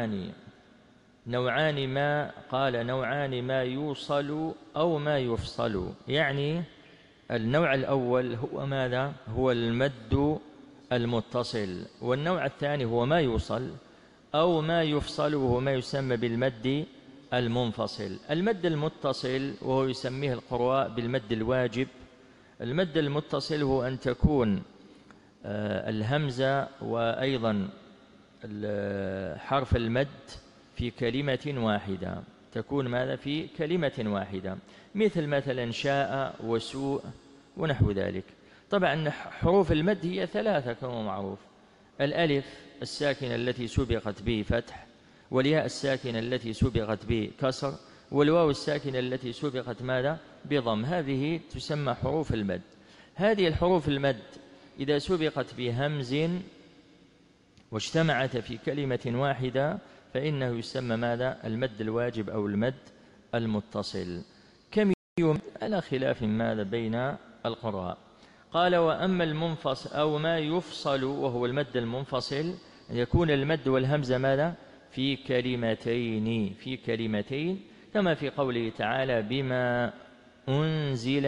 نوعان ما، قال نوعان ما يوصل أو ما يفصل، يعني النوع الأول هو ماذا؟ هو المد المتصل، والنوع الثاني هو ما يوصل أو ما يفصل، وهو ما يسمى بالمد المنفصل. المد المتصل وهو يسميه القراء بالمد الواجب. المد المتصل هو أن تكون الهمزة وأيضا حرف المد في كلمة واحدة، تكون ماذا في كلمة واحدة، مثلا شاء وسوء ونحو ذلك. طبعا حروف المد هي ثلاثة كما معروف: الألف الساكنة التي سبقت بفتح، والياء الساكنة التي سبقت بكسر، والواو الساكنة التي سبقت ماذا بضم. هذه تسمى حروف المد. هذه الحروف المد إذا سبقت بهمز واجتمعت في كلمة واحدة فإنه يسمى ماذا المد الواجب أو المد المتصل. كم يوم على خلاف ماذا بين القراء. قال: وأما المنفصل أو ما يفصل وهو المد المنفصل أن يكون المد والهمزة ماذا في كلمتين كما في قوله تعالى: بما أنزل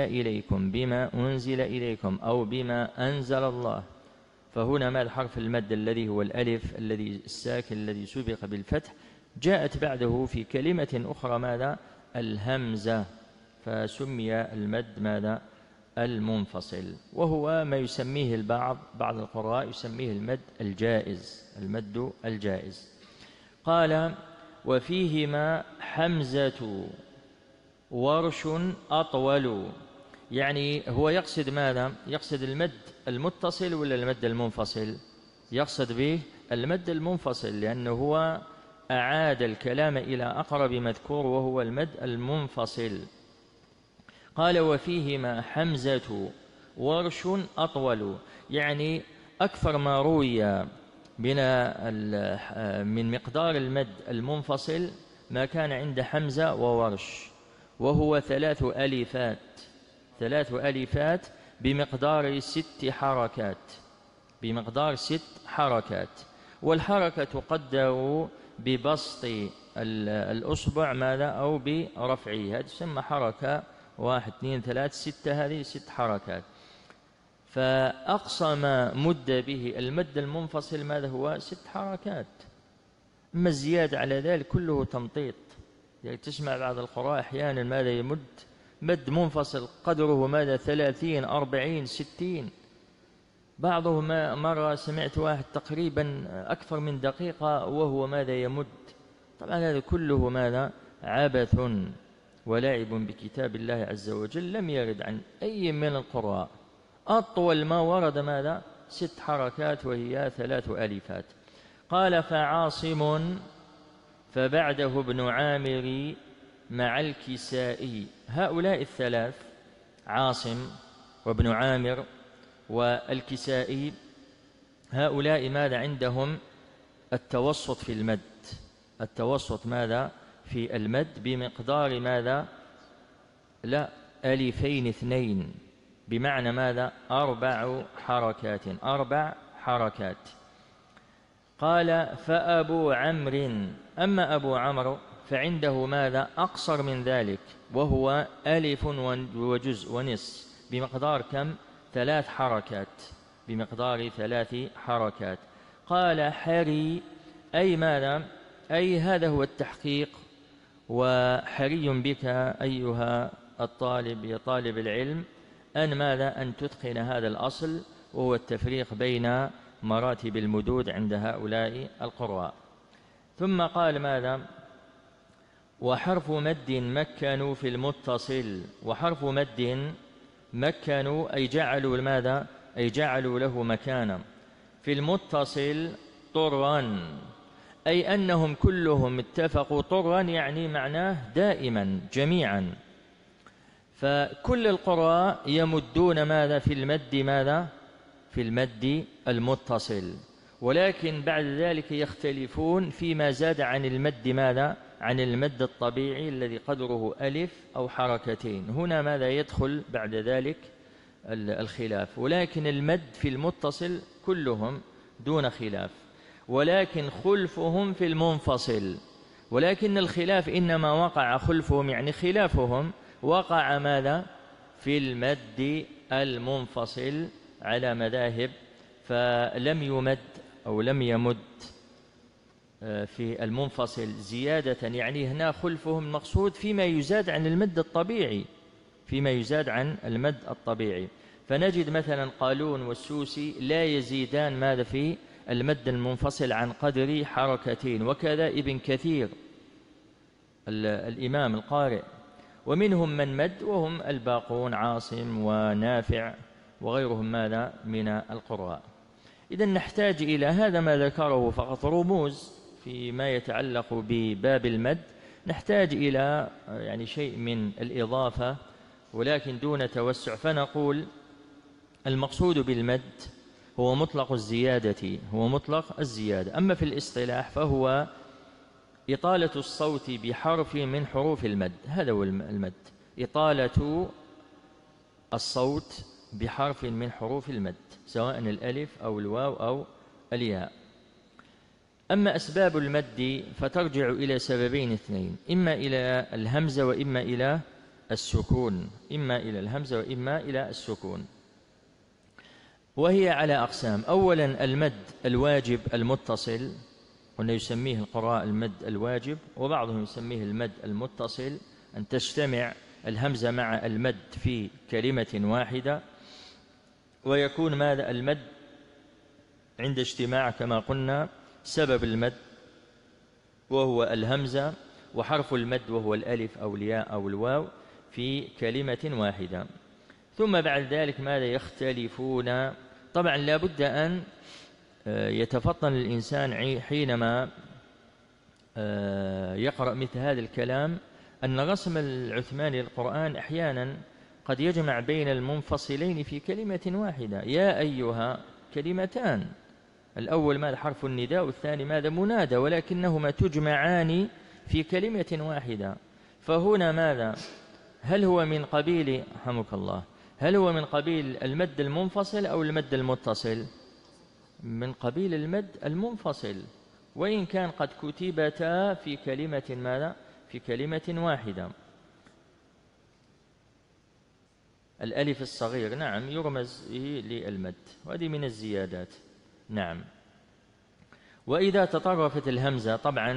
إليكم أو بما أنزل الله. فهنا ما الحرف المد الذي هو الألف الذي الساكن الذي سبق بالفتح جاءت بعده في كلمة أخرى ماذا الهمزة، فسمي المد ماذا المنفصل، وهو ما يسميه بعض القراء يسميه المد الجائز. قال: وفيهما حمزة ورش أطول. يعني هو يقصد ماذا؟ يقصد المد المتصل ولا المد المنفصل؟ يقصد به المد المنفصل، لأنه هو أعاد الكلام إلى أقرب مذكور وهو المد المنفصل. قال: وفيهما حمزة ورش أطول، يعني أكثر ما روي من مقدار المد المنفصل ما كان عند حمزة وورش، وهو 3 ألفات بمقدار 6 حركات. والحركة تقدر ببسط الأصبع ماذا أو برفعه، هذه تسمى حركة 1 2 3 6، هذه 6 حركات. فأقصى ما مد به المد المنفصل ماذا هو 6 حركات. أما الزيادة على ذلك كله تمطيط. يعني تسمع بعض القراء أحيانا ماذا يمد مد منفصل قدره ماذا 30 40 60. بعضهم مرة سمعت واحد تقريبا أكثر من دقيقة وهو ماذا يمد. طبعا هذا كله ماذا عبث ولعب بكتاب الله عز وجل، لم يرد عن أي من القراء. أطول ما ورد ماذا 6 حركات وهي 3 ألفات. قال: فعاصم فبعده ابن عامر مع الكسائي. هؤلاء الثلاث عاصم وابن عامر والكسائي هؤلاء ماذا عندهم التوسط في المد. التوسط ماذا في المد بمقدار ماذا 2 بمعنى ماذا 4 حركات. قال: فأبو عمرو أما أبو عمرو فعنده ماذا أقصر من ذلك، وهو 1 وجزء ونصف بمقدار كم 3 حركات. قال: حري أي ماذا أي هذا هو التحقيق، وحري بك أيها الطالب يا طالب العلم أن ماذا أن تتقن هذا الأصل، وهو التفريق بين مراتب المدود عند هؤلاء القراء. ثم قال ماذا وحرف مد مكنوا في المتصل. وحرف مد مكنوا أي جعلوا ماذا أي جعلوا له مكانا في المتصل طرا، أي أنهم كلهم اتفقوا طرا، يعني معناه دائما جميعا. فكل القراء يمدون ماذا في المد المتصل، ولكن بعد ذلك يختلفون فيما زاد عن المد عن المد الطبيعي الذي قدره 1 أو 2 حركات. هنا ماذا يدخل بعد ذلك الخلاف، ولكن المد في المتصل كلهم دون خلاف، ولكن خلفهم في المنفصل. ولكن الخلاف إنما وقع خلفهم يعني خلافهم وقع ماذا في المد المنفصل على مذاهب، فلم يمد أو لم يمد في المنفصل زيادة، يعني هنا خلفهم المقصود فيما يزاد عن المد الطبيعي، فنجد مثلا قالون والسوسي لا يزيدان ماذا في المد المنفصل عن قدر حركتين، وكذا ابن كثير الإمام القارئ. ومنهم من مد وهم الباقون عاصم ونافع وغيرهم ماذا من القراء. إذن نحتاج إلى هذا ما ذكره فقط رموز فيما يتعلق بباب المد، نحتاج إلى يعني شيء من الإضافة ولكن دون توسع. فنقول المقصود بالمد هو مطلق الزيادة، أما في الاصطلاح فهو إطالة الصوت بحرف من حروف المد، هذا هو المد، إطالة الصوت بحرف من حروف المد سواء الألف أو الواو أو الياء. أما أسباب المد فترجع إلى سببين اثنين، إما إلى الهمزة وإما إلى السكون، وهي على أقسام. أولا المد الواجب المتصل، قلنا يسميه القراء المد الواجب، وبعضهم يسميه المد المتصل، أن تجتمع الهمزة مع المد في كلمة واحدة، ويكون ماذا المد عند اجتماع كما قلنا سبب المد وهو الهمزة، وحرف المد وهو الألف أو الياء أو الواو في كلمة واحدة. ثم بعد ذلك ماذا يختلفون. طبعا لا بد أن يتفطن الإنسان حينما يقرأ مثل هذا الكلام أن رسم العثماني للقرآن أحيانا قد يجمع بين المنفصلين في كلمة واحدة. يا أيها كلمتان، الأول ماذا حرف النداء والثاني ماذا منادى، ولكنهما تجمعان في كلمة واحدة. فهنا ماذا هل هو من قبيل رحمك الله هل هو من قبيل المد المنفصل أو المد المتصل؟ من قبيل المد المنفصل، وإن كان قد كتبتا في كلمة ماذا في كلمة واحدة. الألف الصغير نعم يرمز للمد، وهذه من الزيادات نعم. وإذا تطرفت الهمزة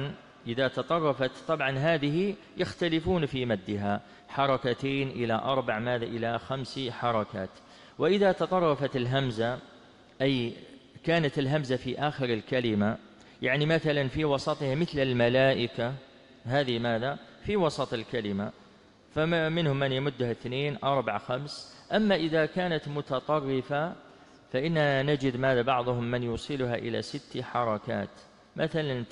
طبعا هذه يختلفون في مدها، حركتين إلى 4 ماذا إلى 5 حركات. وإذا تطرفت الهمزة أي كانت الهمزة في آخر الكلمة، يعني مثلا في وسطها مثل الملائكة، هذه ماذا في وسط الكلمة، فمنهم من يمدها 2 4 5. أما إذا كانت متطرفة فإننا نجد ماذا بعضهم من يوصلها إلى 6 حركات، مثلا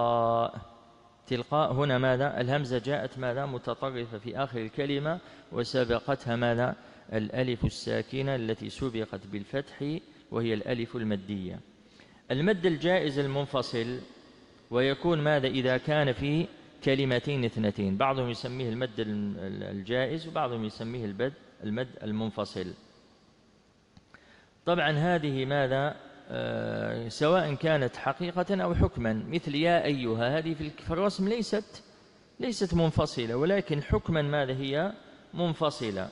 تلقاء هنا ماذا الهمزة جاءت ماذا متطرفة في آخر الكلمة، وسبقتها ماذا الألف الساكنة التي سبقت بالفتح وهي الألف المدية. المد الجائز المنفصل ويكون ماذا إذا كان في كلمتين 2، بعضهم يسميه المد الجائز وبعضهم يسميه المد المنفصل. طبعا هذه ماذا سواء كانت حقيقة أو حكما، مثل يا أيها، هذه في الرسم ليست منفصلة، ولكن حكما ماذا هي منفصلة.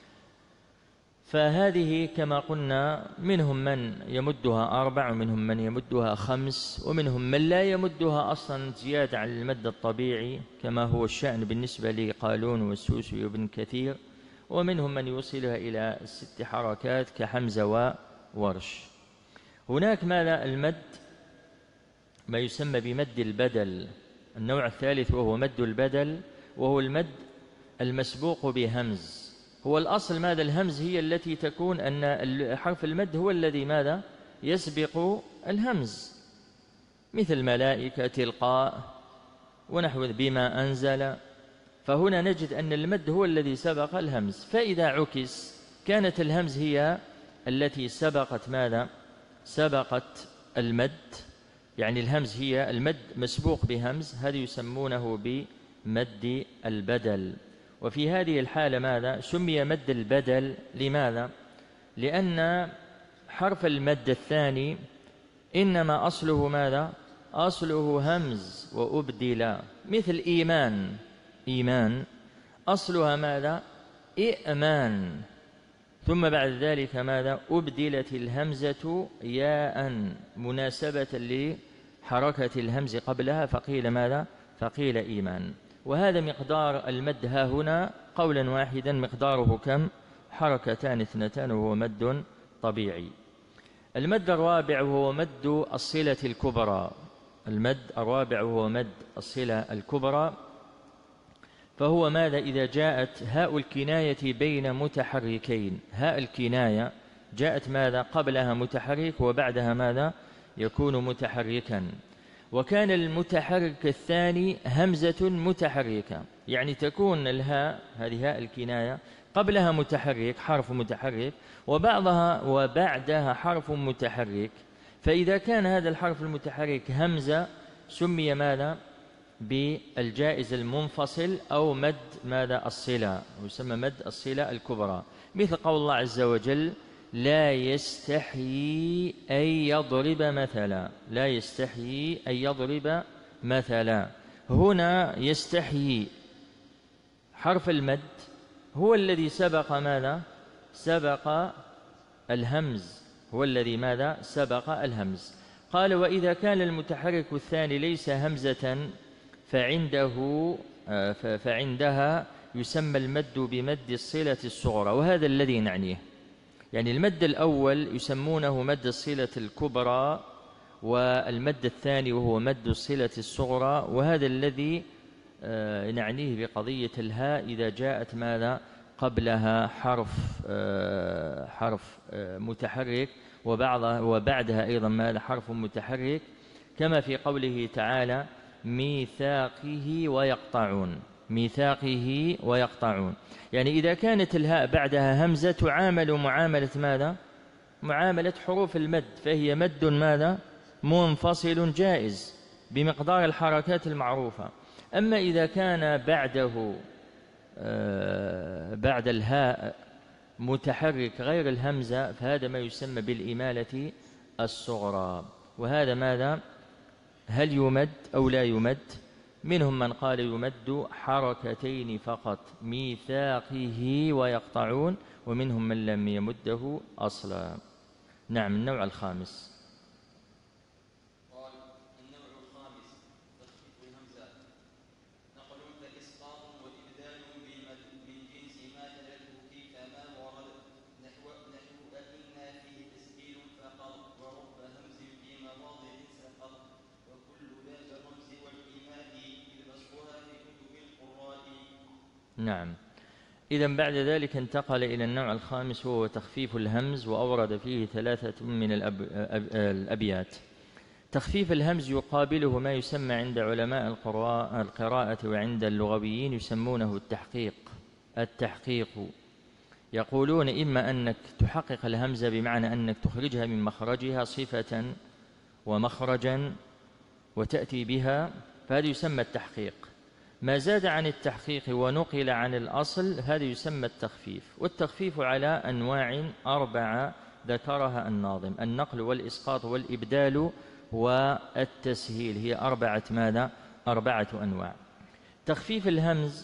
فهذه كما قلنا منهم من يمدها 4 ومنهم من يمدها 5 ومنهم من لا يمدها أصلا زيادة عن المد الطبيعي كما هو الشأن بالنسبة لقالون والسوسي وابن كثير، ومنهم من يوصلها إلى 6 حركات كحمزة وورش. هناك ماذا المد ما يسمى بمد البدل، النوع الثالث وهو مد البدل، وهو المد المسبوق بهمز. هو الأصل ماذا الهمز هي التي تكون أن حرف المد هو الذي ماذا يسبق الهمز، مثل ملائكة تلقاء ونحو بما أنزل. فهنا نجد أن المد هو الذي سبق الهمز. فإذا عكس كانت الهمز هي التي سبقت ماذا سبقت المد، يعني الهمز هي المد مسبوق بهمز، هذا يسمونه بمد البدل. وفي هذه الحالة ماذا سمي مد البدل؟ لماذا؟ لأن حرف المد الثاني إنما أصله ماذا أصله همز وأبدل، مثل إيمان أصلها ماذا إئمان، ثم بعد ذلك ماذا أبدلت الهمزة ياء مناسبة لحركة الهمز قبلها، فقيل ماذا فقيل إيمان. وهذا مقدار المد ها هنا قولا واحدا مقداره كم حركتان اثنتان وهو مد طبيعي. المد الرابع وهو مد الصلة الكبرى. المد الرابع وهو مد الصلة الكبرى، فهو ماذا؟ إذا جاءت هاء الكناية بين متحركين، هاء الكناية جاءت ماذا؟ قبلها متحرك وبعدها ماذا؟ يكون متحركا. وكان المتحرك الثاني همزة متحركة، يعني تكون الهاء، هذه هاء الكناية، قبلها متحرك حرف متحرك وبعدها حرف متحرك. فإذا كان هذا الحرف المتحرك همزة سمي ماذا؟ بالجائز المنفصل أو مد ماذا؟ الصلة، ويسمى مد الصلة الكبرى، مثل قول الله عز وجل: لا يستحيي أن يضرب مثلا. لا يستحيي أن يضرب مثلا. هنا يستحيي حرف المد هو الذي سبق ماذا؟ سبق الهمز، هو الذي ماذا؟ سبق الهمز. قال: وإذا كان المتحرك الثاني ليس همزة فعندها يسمى المد بمد الصلة الصغرى، وهذا الذي نعنيه. يعني المد الأول يسمونه مد الصلة الكبرى، والمد الثاني وهو مد الصلة الصغرى، وهذا الذي نعنيه بقضية الهاء إذا جاءت ماذا؟ قبلها حرف متحرك وبعدها أيضا ماذا؟ حرف متحرك، كما في قوله تعالى: ميثاقه ويقطعون. ميثاقه ويقطعون، يعني إذا كانت الهاء بعدها همزة تعامل معاملة ماذا؟ معاملة حروف المد، فهي مد ماذا؟ منفصل جائز بمقدار الحركات المعروفة. أما إذا كان بعده بعد الهاء متحرك غير الهمزة فهذا ما يسمى بالإمالة الصغرى. وهذا ماذا؟ هل يمد أو لا يمد؟ منهم من قال يمد حركتين فقط، ميثاقه ويقطعون، ومنهم من لم يمده أصلا. نعم. النوع الخامس. قال: النوع الخامس تخفيف الهمزة، نقل كإسقاط وإبدال من جنس ما تلته كيفما ورد، نحو أئنا فيه تسهيل فقط، ورب همز في مواضع سقط، وكل ذات الرمز والإيماء إذ بسطها في كتب القراء. نعم. إذن بعد ذلك انتقل إلى النوع الخامس وهو تخفيف الهمز، وأورد فيه 3 من الأبيات. تخفيف الهمز يقابله ما يسمى عند علماء القراءة وعند اللغويين يسمونه التحقيق. يقولون إما أنك تحقق الهمزة بمعنى أنك تخرجها من مخرجها صفة ومخرجا وتأتي بها، فهذا يسمى التحقيق. ما زاد عن التحقيق ونقل عن الأصل هذا يسمى التخفيف. والتخفيف على أنواع 4 ذكرها الناظم: النقل والإسقاط والإبدال والتسهيل، هي 4 ماذا؟ 4 أنواع. تخفيف الهمز،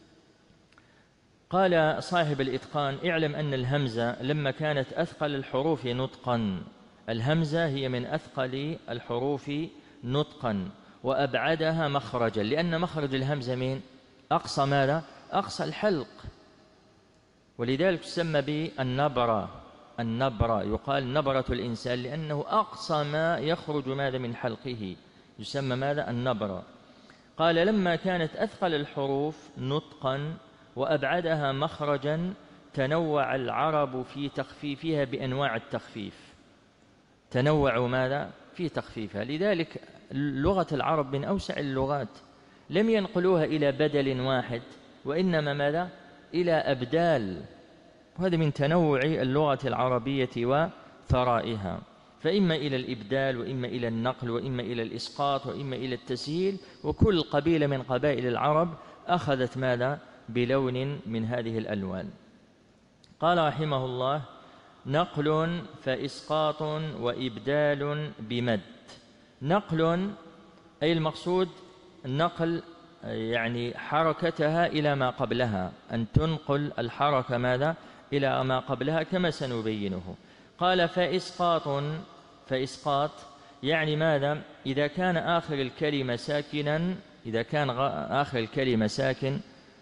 قال صاحب الإتقان: اعلم أن الهمزة لما كانت أثقل الحروف نطقا، الهمزة هي من أثقل الحروف نطقا وأبعدها مخرجا، لأن مخرج الهمزة من أقصى ماذا؟ أقصى الحلق، ولذلك تسمى بالنبرة. النبرة يقال نبرة الإنسان لأنه أقصى ما يخرج ماذا؟ من حلقه، يسمى ماذا؟ النبرة. قال: لما كانت أثقل الحروف نطقا وأبعدها مخرجا تنوع العرب في تخفيفها بأنواع التخفيف. تنوعوا ماذا؟ في تخفيفها. لذلك لغة العرب من أوسع اللغات، لم ينقلوها إلى بدل واحد، وإنما ماذا؟ إلى أبدال. وهذا من تنوع اللغة العربية وثرائها، فإما إلى الإبدال وإما إلى النقل وإما إلى الإسقاط وإما إلى التسهيل، وكل قبيلة من قبائل العرب أخذت ماذا؟ بلون من هذه الألوان. قال رحمه الله: نقل فإسقاط وإبدال بمد. نقل أي المقصود النقل، يعني حركتها إلى ما قبلها، أن تنقل الحركة ماذا؟ إلى ما قبلها كما سنبينه. قال: فإسقاط يعني ماذا؟ إذا كان آخر الكلمة ساكنا، إذا كان آخر الكلمة ساكن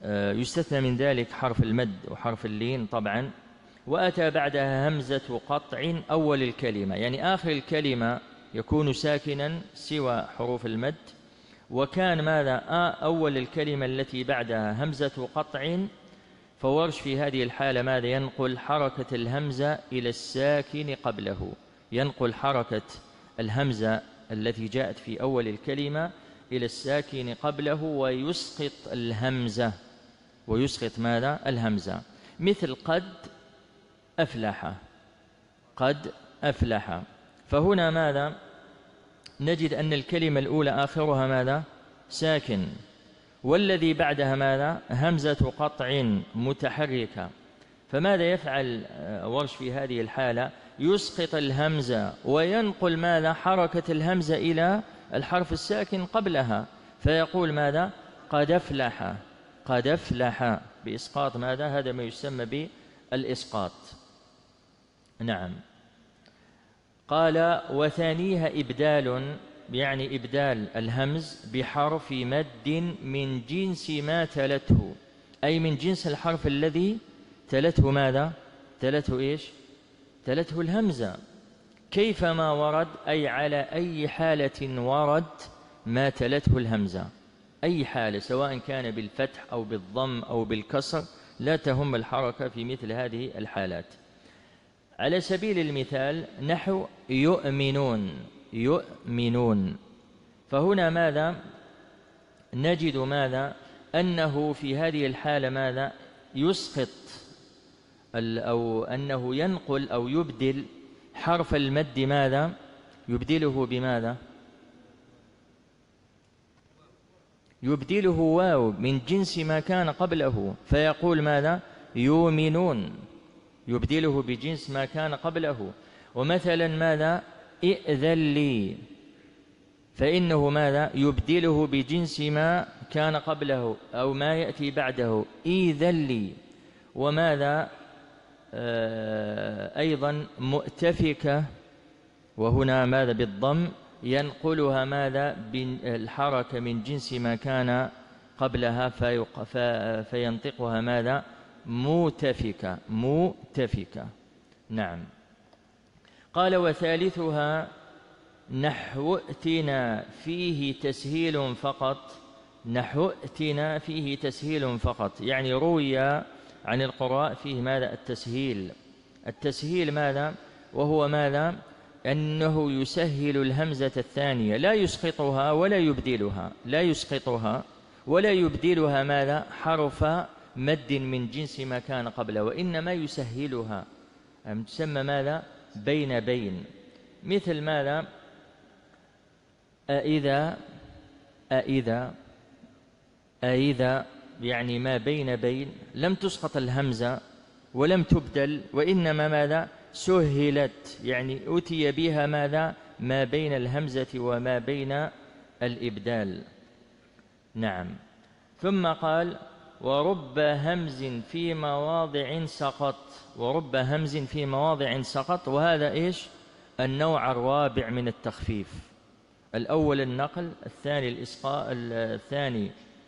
يستثنى من ذلك حرف المد وحرف اللين طبعا. وأتى بعدها همزة قطع أول الكلمة، يعني آخر الكلمة يكون ساكنا سوى حروف المد. وكان ماذا أول الكلمة التي بعدها همزة قطع، فورش في هذه الحالة ماذا ينقل حركة الهمزة إلى الساكن قبله، ينقل حركة الهمزة التي جاءت في أول الكلمة إلى الساكن قبله ويسقط الهمزة، ويسقط ماذا الهمزة، مثل قد أفلح، قد أفلح. فهنا ماذا نجد أن الكلمة الأولى آخرها ماذا ساكن، والذي بعدها ماذا همزة قطع متحركة. فماذا يفعل ورش في هذه الحالة؟ يسقط الهمزة وينقل ماذا حركة الهمزة إلى الحرف الساكن قبلها، فيقول ماذا قد أفلح، قد أفلح، بإسقاط ماذا هذا ما يسمى بالإسقاط. نعم. قال وثانيها إبدال، يعني إبدال الهمز بحرف مد من جنس ما تلته، أي من جنس الحرف الذي تلته ماذا تلته إيش تلته الهمزة، كيفما ورد، أي على أي حالة ورد ما تلته الهمزة، أي حالة سواء كان بالفتح أو بالضم أو بالكسر لا تهم الحركة في مثل هذه الحالات. على سبيل المثال نحو يؤمنون، يؤمنون. فهنا ماذا نجد ماذا أنه في هذه الحالة ماذا يسقط أو أنه ينقل أو يبدل حرف المد، ماذا يبدله بماذا يبدله واو من جنس ما كان قبله، فيقول ماذا يؤمنون، يبدله بجنس ما كان قبله. ومثلا ماذا ائذن لي، فإنه ماذا يبدله بجنس ما كان قبله أو ما يأتي بعده إيذن لي. وماذا أيضا مؤتفكة، وهنا ماذا بالضم ينقلها ماذا بالحركة من جنس ما كان قبلها فينطقها ماذا مؤتفكة، مؤتفكة. نعم. قال وثالثها نحو ائتنا فيه تسهيل فقط، نحو ائتنا فيه تسهيل فقط، يعني روي عن القراء فيه ماذا التسهيل. التسهيل ماذا وهو ماذا أنه يسهل الهمزة الثانية، لا يسقطها ولا يبدلها، لا يسقطها ولا يبدلها ماذا حرف مد من جنس ما كان قبله، وإنما يسهلها، تسمى ماذا بين بين. مثل ماذا أإذا، أإذا، أإذا، يعني ما بين بين، لم تسقط الهمزة ولم تبدل، وإنما ماذا سهلت، يعني أتي بها ماذا ما بين الهمزة وما بين الإبدال. نعم. ثم قال ورب همز في مواضع سقط، ورب همز في مواضع سقط، وهذا إيش النوع الرابع من التخفيف. الأول النقل، الثاني الإسقاط، الثاني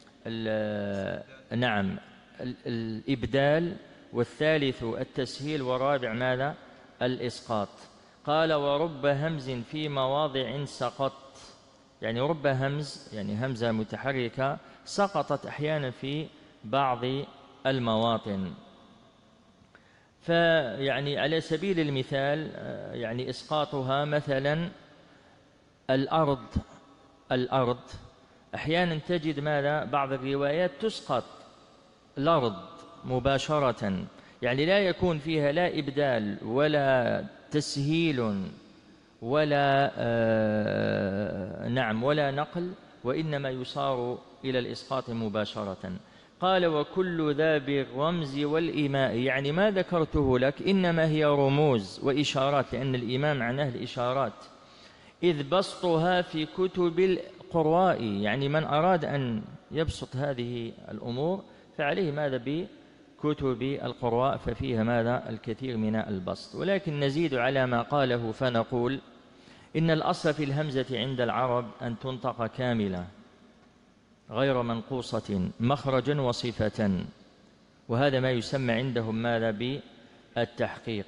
نعم الإبدال، والثالث التسهيل، والرابع ماذا الإسقاط. قال ورب همز في مواضع سقط، يعني رب همز يعني همزة متحركة سقطت أحيانا في بعض المواطن. فيعني على سبيل المثال يعني إسقاطها مثلا الأرض، الأرض أحيانا تجد ماذا بعض الروايات تسقط الأرض مباشرة، يعني لا يكون فيها لا إبدال ولا تسهيل ولا نعم ولا نقل، وإنما يصار إلى الإسقاط مباشرة. قال وكل ذا بالرمز والإيماء، يعني ما ذكرته لك إنما هي رموز وإشارات، لأن الإيماء معناه الإشارات. إذ بسطها في كتب القراء، يعني من أراد أن يبسط هذه الأمور فعليه ماذا بكتب القراء، ففيها ماذا الكثير من البسط. ولكن نزيد على ما قاله فنقول إن الأصل في الهمزة عند العرب أن تنطق كاملة، غير منقوصة مخرجا وصفة، وهذا ما يسمى عندهم ماذا؟ بالتحقيق.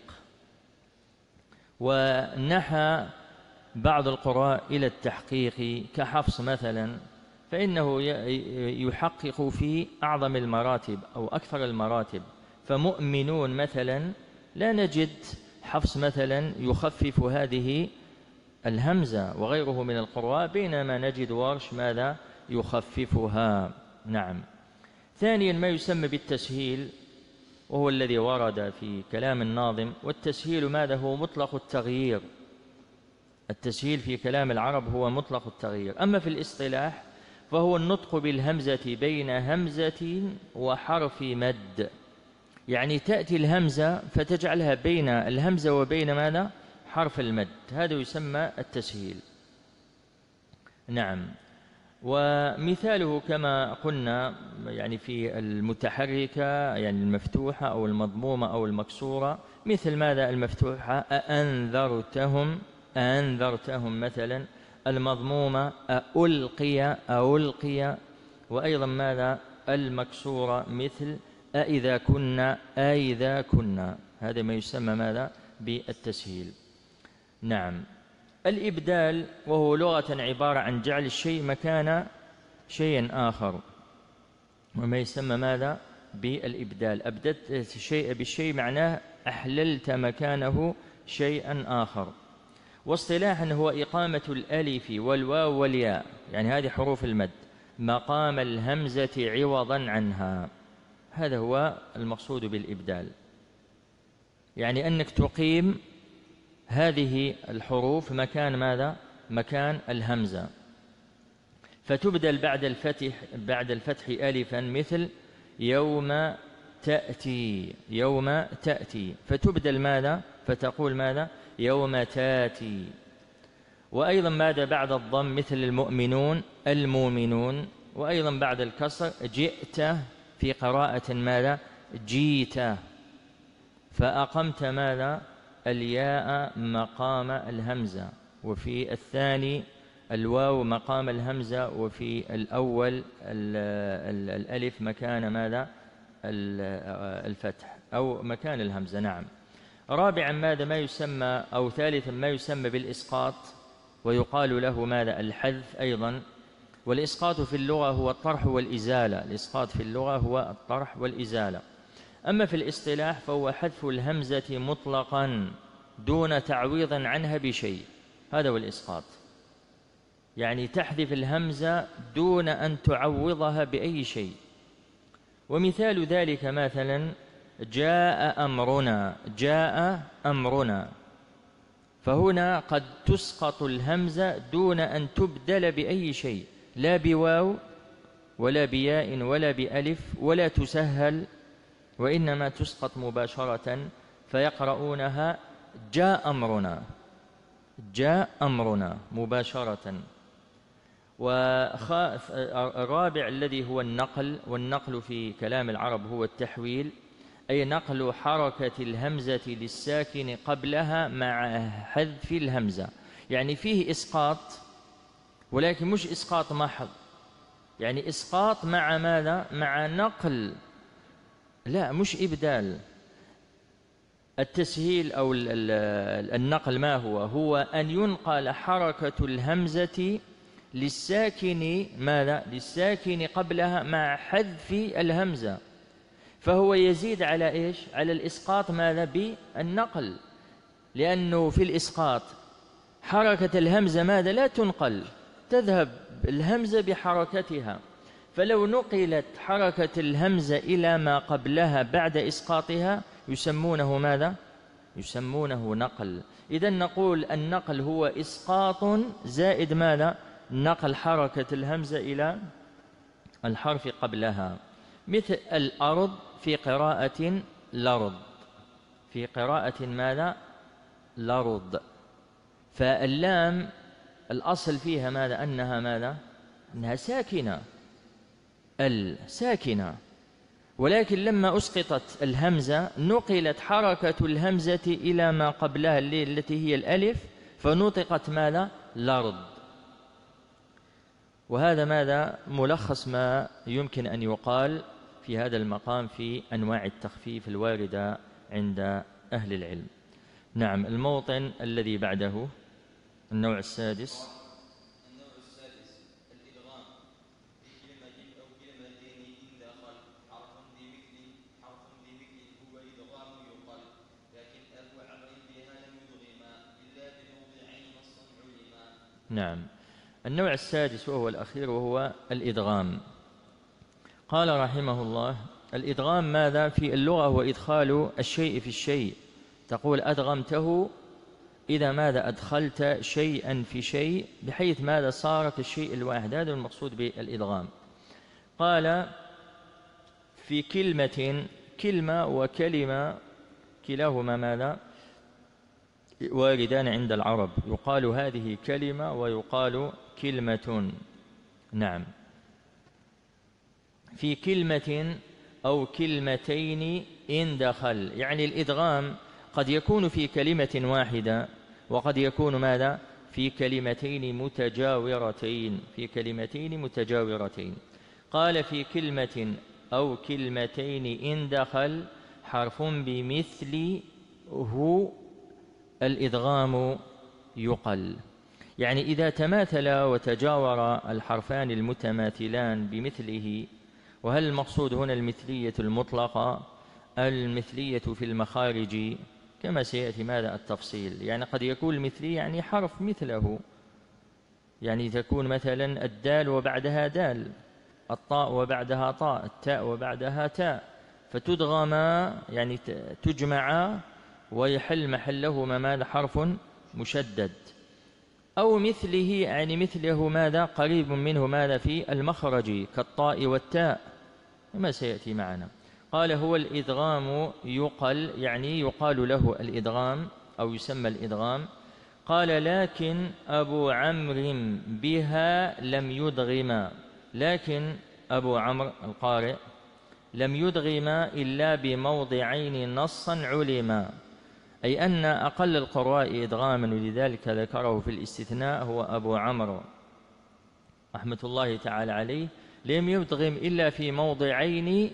ونحى بعض القراء إلى التحقيق كحفص مثلا، فإنه يحقق في أعظم المراتب أو أكثر المراتب. فمؤمنون مثلا لا نجد حفص مثلا يخفف هذه الهمزة وغيره من القراء، بينما نجد ورش ماذا؟ يخففها. نعم. ثانيا ما يسمى بالتسهيل، وهو الذي ورد في كلام الناظم. والتسهيل ماذا؟ هو مطلق التغيير. التسهيل في كلام العرب هو مطلق التغيير. أما في الاصطلاح فهو النطق بالهمزة بين همزة وحرف مد، يعني تأتي الهمزة فتجعلها بين الهمزة وبين ماذا؟ حرف المد، هذا يسمى التسهيل. نعم. ومثاله كما قلنا يعني في المتحركة، يعني المفتوحة أو المضمومة أو المكسورة، مثل ماذا؟ المفتوحة أأنذرتهم، أأنذرتهم مثلا. المضمومة ألقي. وأيضا ماذا؟ المكسورة مثل أإذا كنا، أإذا كنا. هذا ما يسمى ماذا؟ بالتسهيل. نعم. الإبدال وهو لغة عبارة عن جعل الشيء مكان شيء آخر، وما يسمى ماذا؟ بالإبدال. أبدلت الشيء بالشيء معناه أحللت مكانه شيئا آخر. واصطلاحا هو إقامة الألف والواو والياء، يعني هذه حروف المد، مقام الهمزة عوضا عنها. هذا هو المقصود بالإبدال، يعني أنك تقيم هذه الحروف مكان ماذا؟ مكان الهمزة، فتبدل بعد الفتح ألفا، مثل يوم تأتي، يوم تأتي، فتبدل ماذا؟ فتقول ماذا؟ يوم تاتي. وأيضا ماذا؟ بعد الضم مثل المؤمنون، المؤمنون. وأيضا بعد الكسر جئت، في قراءة ماذا؟ جيت، فأقمت ماذا؟ الياء مقام الهمزة. وفي الثاني الواو مقام الهمزة، وفي الأول الألف مكان ماذا؟ الفتح أو مكان الهمزة. نعم. رابعا ماذا؟ ما يسمى أو ثالثا ما يسمى بالإسقاط، ويقال له ماذا؟ الحذف أيضا. والإسقاط في اللغة هو الطرح والإزالة، الإسقاط في اللغة هو الطرح والإزالة. أما في الاصطلاح فهو حذف الهمزة مطلقا دون تعويض عنها بشيء، هذا هو الإسقاط، يعني تحذف الهمزة دون أن تعوضها بأي شيء. ومثال ذلك مثلا جاء أمرنا، جاء أمرنا، فهنا قد تسقط الهمزة دون أن تبدل بأي شيء، لا بواو ولا بياء ولا بألف، ولا تسهل، وإنما تسقط مباشرة، فيقرؤونها جاء أمرنا، جاء أمرنا مباشرة. والرابع الذي هو النقل، والنقل في كلام العرب هو التحويل، أي نقل حركة الهمزة للساكن قبلها مع حذف الهمزة، يعني فيه إسقاط ولكن مش إسقاط محض، يعني إسقاط مع ماذا؟ مع نقل، لا مش إبدال. التسهيل أو النقل ما هو؟ هو أن ينقل حركة الهمزة للساكن ماذا؟ للساكن قبلها مع حذف الهمزة، فهو يزيد على إيش؟ على الإسقاط ماذا؟ بالنقل، لأنه في الإسقاط حركة الهمزة ماذا؟ لا تنقل، تذهب الهمزة بحركتها، فلو نقلت حركة الهمزة إلى ما قبلها بعد إسقاطها يسمونه ماذا؟ يسمونه نقل. إذن نقول النقل هو إسقاط زائد ماذا؟ نقل حركة الهمزة إلى الحرف قبلها، مثل الأرض في قراءة لرض، في قراءة ماذا؟ لرض. فاللام الأصل فيها ماذا؟ أنها ماذا؟ أنها ساكنة، الساكنة، ولكن لما أسقطت الهمزة نقلت حركة الهمزة إلى ما قبلها التي هي الألف، فنطقت ماذا؟ لرض. وهذا ماذا ملخص ما يمكن أن يقال في هذا المقام في أنواع التخفيف الواردة عند أهل العلم. نعم. الموطن الذي بعده النوع السادس. النوع السادس الإدغام في كلمة أو كلمتين إن دخل حرف بمثل هو إدغام يقال، لكن أبو عمرو بها لم يدغما إلا بموضعين نصا علما. نعم. النوع السادس وهو الأخير وهو الإدغام. قال رحمه الله: الإدغام ماذا في اللغة هو إدخال الشيء في الشيء. تقول أدغمته إذا ماذا أدخلت شيئا في شيء بحيث ماذا صار كالشيء الواحد، هذا المقصود بالإدغام. قال في كلمة وكلمة كلاهما ماذا واردان عند العرب، يقال هذه كلمة ويقال كلمة. نعم. في كلمة أو كلمتين إن دخل، يعني الإدغام قد يكون في كلمة واحدة وقد يكون ماذا في كلمتين متجاورتين. قال في كلمة أو كلمتين إن دخل حرف بمثله الإدغام يقل، يعني إذا تماثل وتجاور الحرفان المتماثلان بمثله. وهل المقصود هنا المثلية المطلقة، المثلية في المخارج، كما سيأتي ماذا التفصيل. يعني قد يكون المثلي يعني حرف مثله، يعني تكون مثلا الدال وبعدها دال، الطاء وبعدها طاء، التاء وبعدها تاء، فتدغم يعني تجمع ويحل محلهما ماذا حرف مشدد. أو مثله يعني مثله ماذا قريب منه ماذا في المخرج كالطاء والتاء، كما سيأتي معنا. قال هو الإدغام يقل، يعني يقال له الإدغام أو يسمى الإدغام. قال لكن أبو عمرو بها لم يدغم، لكن أبو عمرو القارئ لم يدغم إلا بموضعين نصا علما، أي أن أقل القراء إدغاما، ولذلك ذكره في الاستثناء هو أبو عمرو رحمة الله تعالى عليه، لم يدغم إلا في موضعين،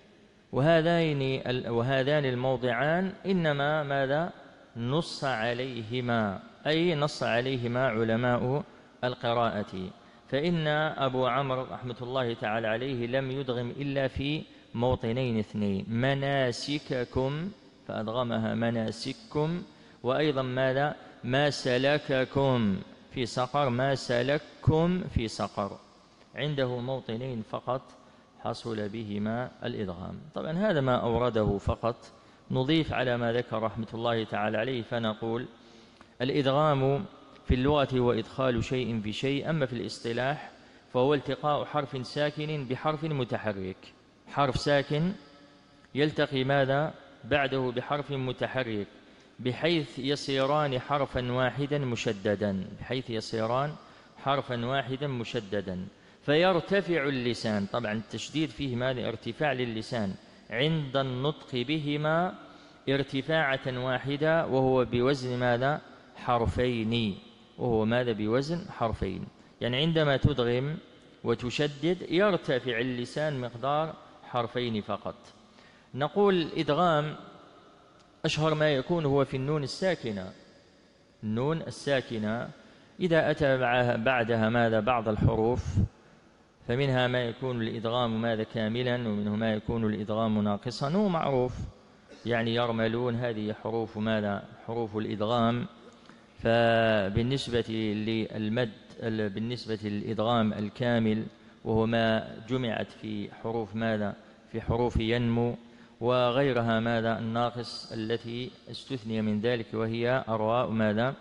وهذان الموضعان إنما ماذا نص عليهما، أي نص عليهما علماء القراءة. فإن أبو عمرو رحمة الله تعالى عليه لم يدغم إلا في موطنين اثنين: مناسككم فأدغمها مناسككم، وأيضا ماذا ما سلككم في سقر، ما سلككم في سقر، عنده موطنين فقط حصل بهما الإدغام. طبعا هذا ما أورده فقط، نضيف على ما ذكر رحمة الله تعالى عليه فنقول الإدغام في اللغة هو إدخال شيء في شيء، أما في الاصطلاح فهو التقاء حرف ساكن بحرف متحرك، حرف ساكن يلتقي ماذا بعده بحرف متحرك بحيث يصيران حرفا واحدا مشددا، بحيث يصيران حرفا واحدا مشددا فيرتفع اللسان. طبعا التشديد فيه ماذا ارتفاع للسان عند النطق بهما ارتفاعة واحدة، وهو بوزن ماذا حرفين، وهو ماذا بوزن حرفين. يعني عندما تدغم وتشدد يرتفع اللسان مقدار حرفين فقط. نقول الإدغام أشهر ما يكون هو في النون الساكنة، النون الساكنة إذا أتى بعدها ماذا بعض الحروف، فمنها ما يكون الإدغام ماذا كاملا، ومنه ما يكون الإدغام ناقصا، هو معروف. يعني يرملون هذه حروف ماذا حروف الإدغام. فبالنسبة للمد بالنسبة للإدغام الكامل وهو ما جمعت في حروف ماذا في حروف ينمو، وغيرها ماذا الناقص التي استثني من ذلك وهي الراء ماذا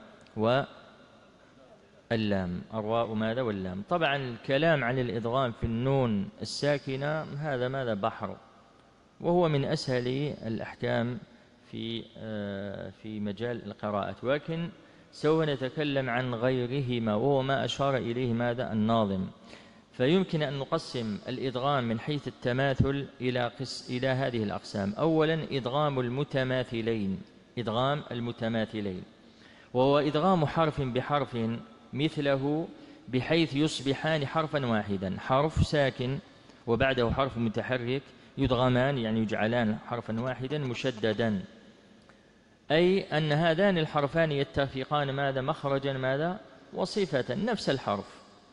واللام، الراء ماذا واللام. طبعا الكلام عن الإدغام في النون الساكنة هذا ماذا بحر، وهو من أسهل الأحكام في مجال القراءة، ولكن سوف نتكلم عن غيرهما وهو ما أشار إليه ماذا الناظم. فيمكن أن نقسم الإدغام من حيث التماثل إلى هذه الأقسام. أولا إدغام المتماثلين، إدغام المتماثلين وهو إدغام حرف بحرف مثله بحيث يصبحان حرفا واحدا، حرف ساكن وبعده حرف متحرك يدغمان، يعني يجعلان حرفا واحدا مشددا، أي أن هذان الحرفان يتفقان ماذا؟ مخرجا ماذا؟ وصفة، نفس الحرف،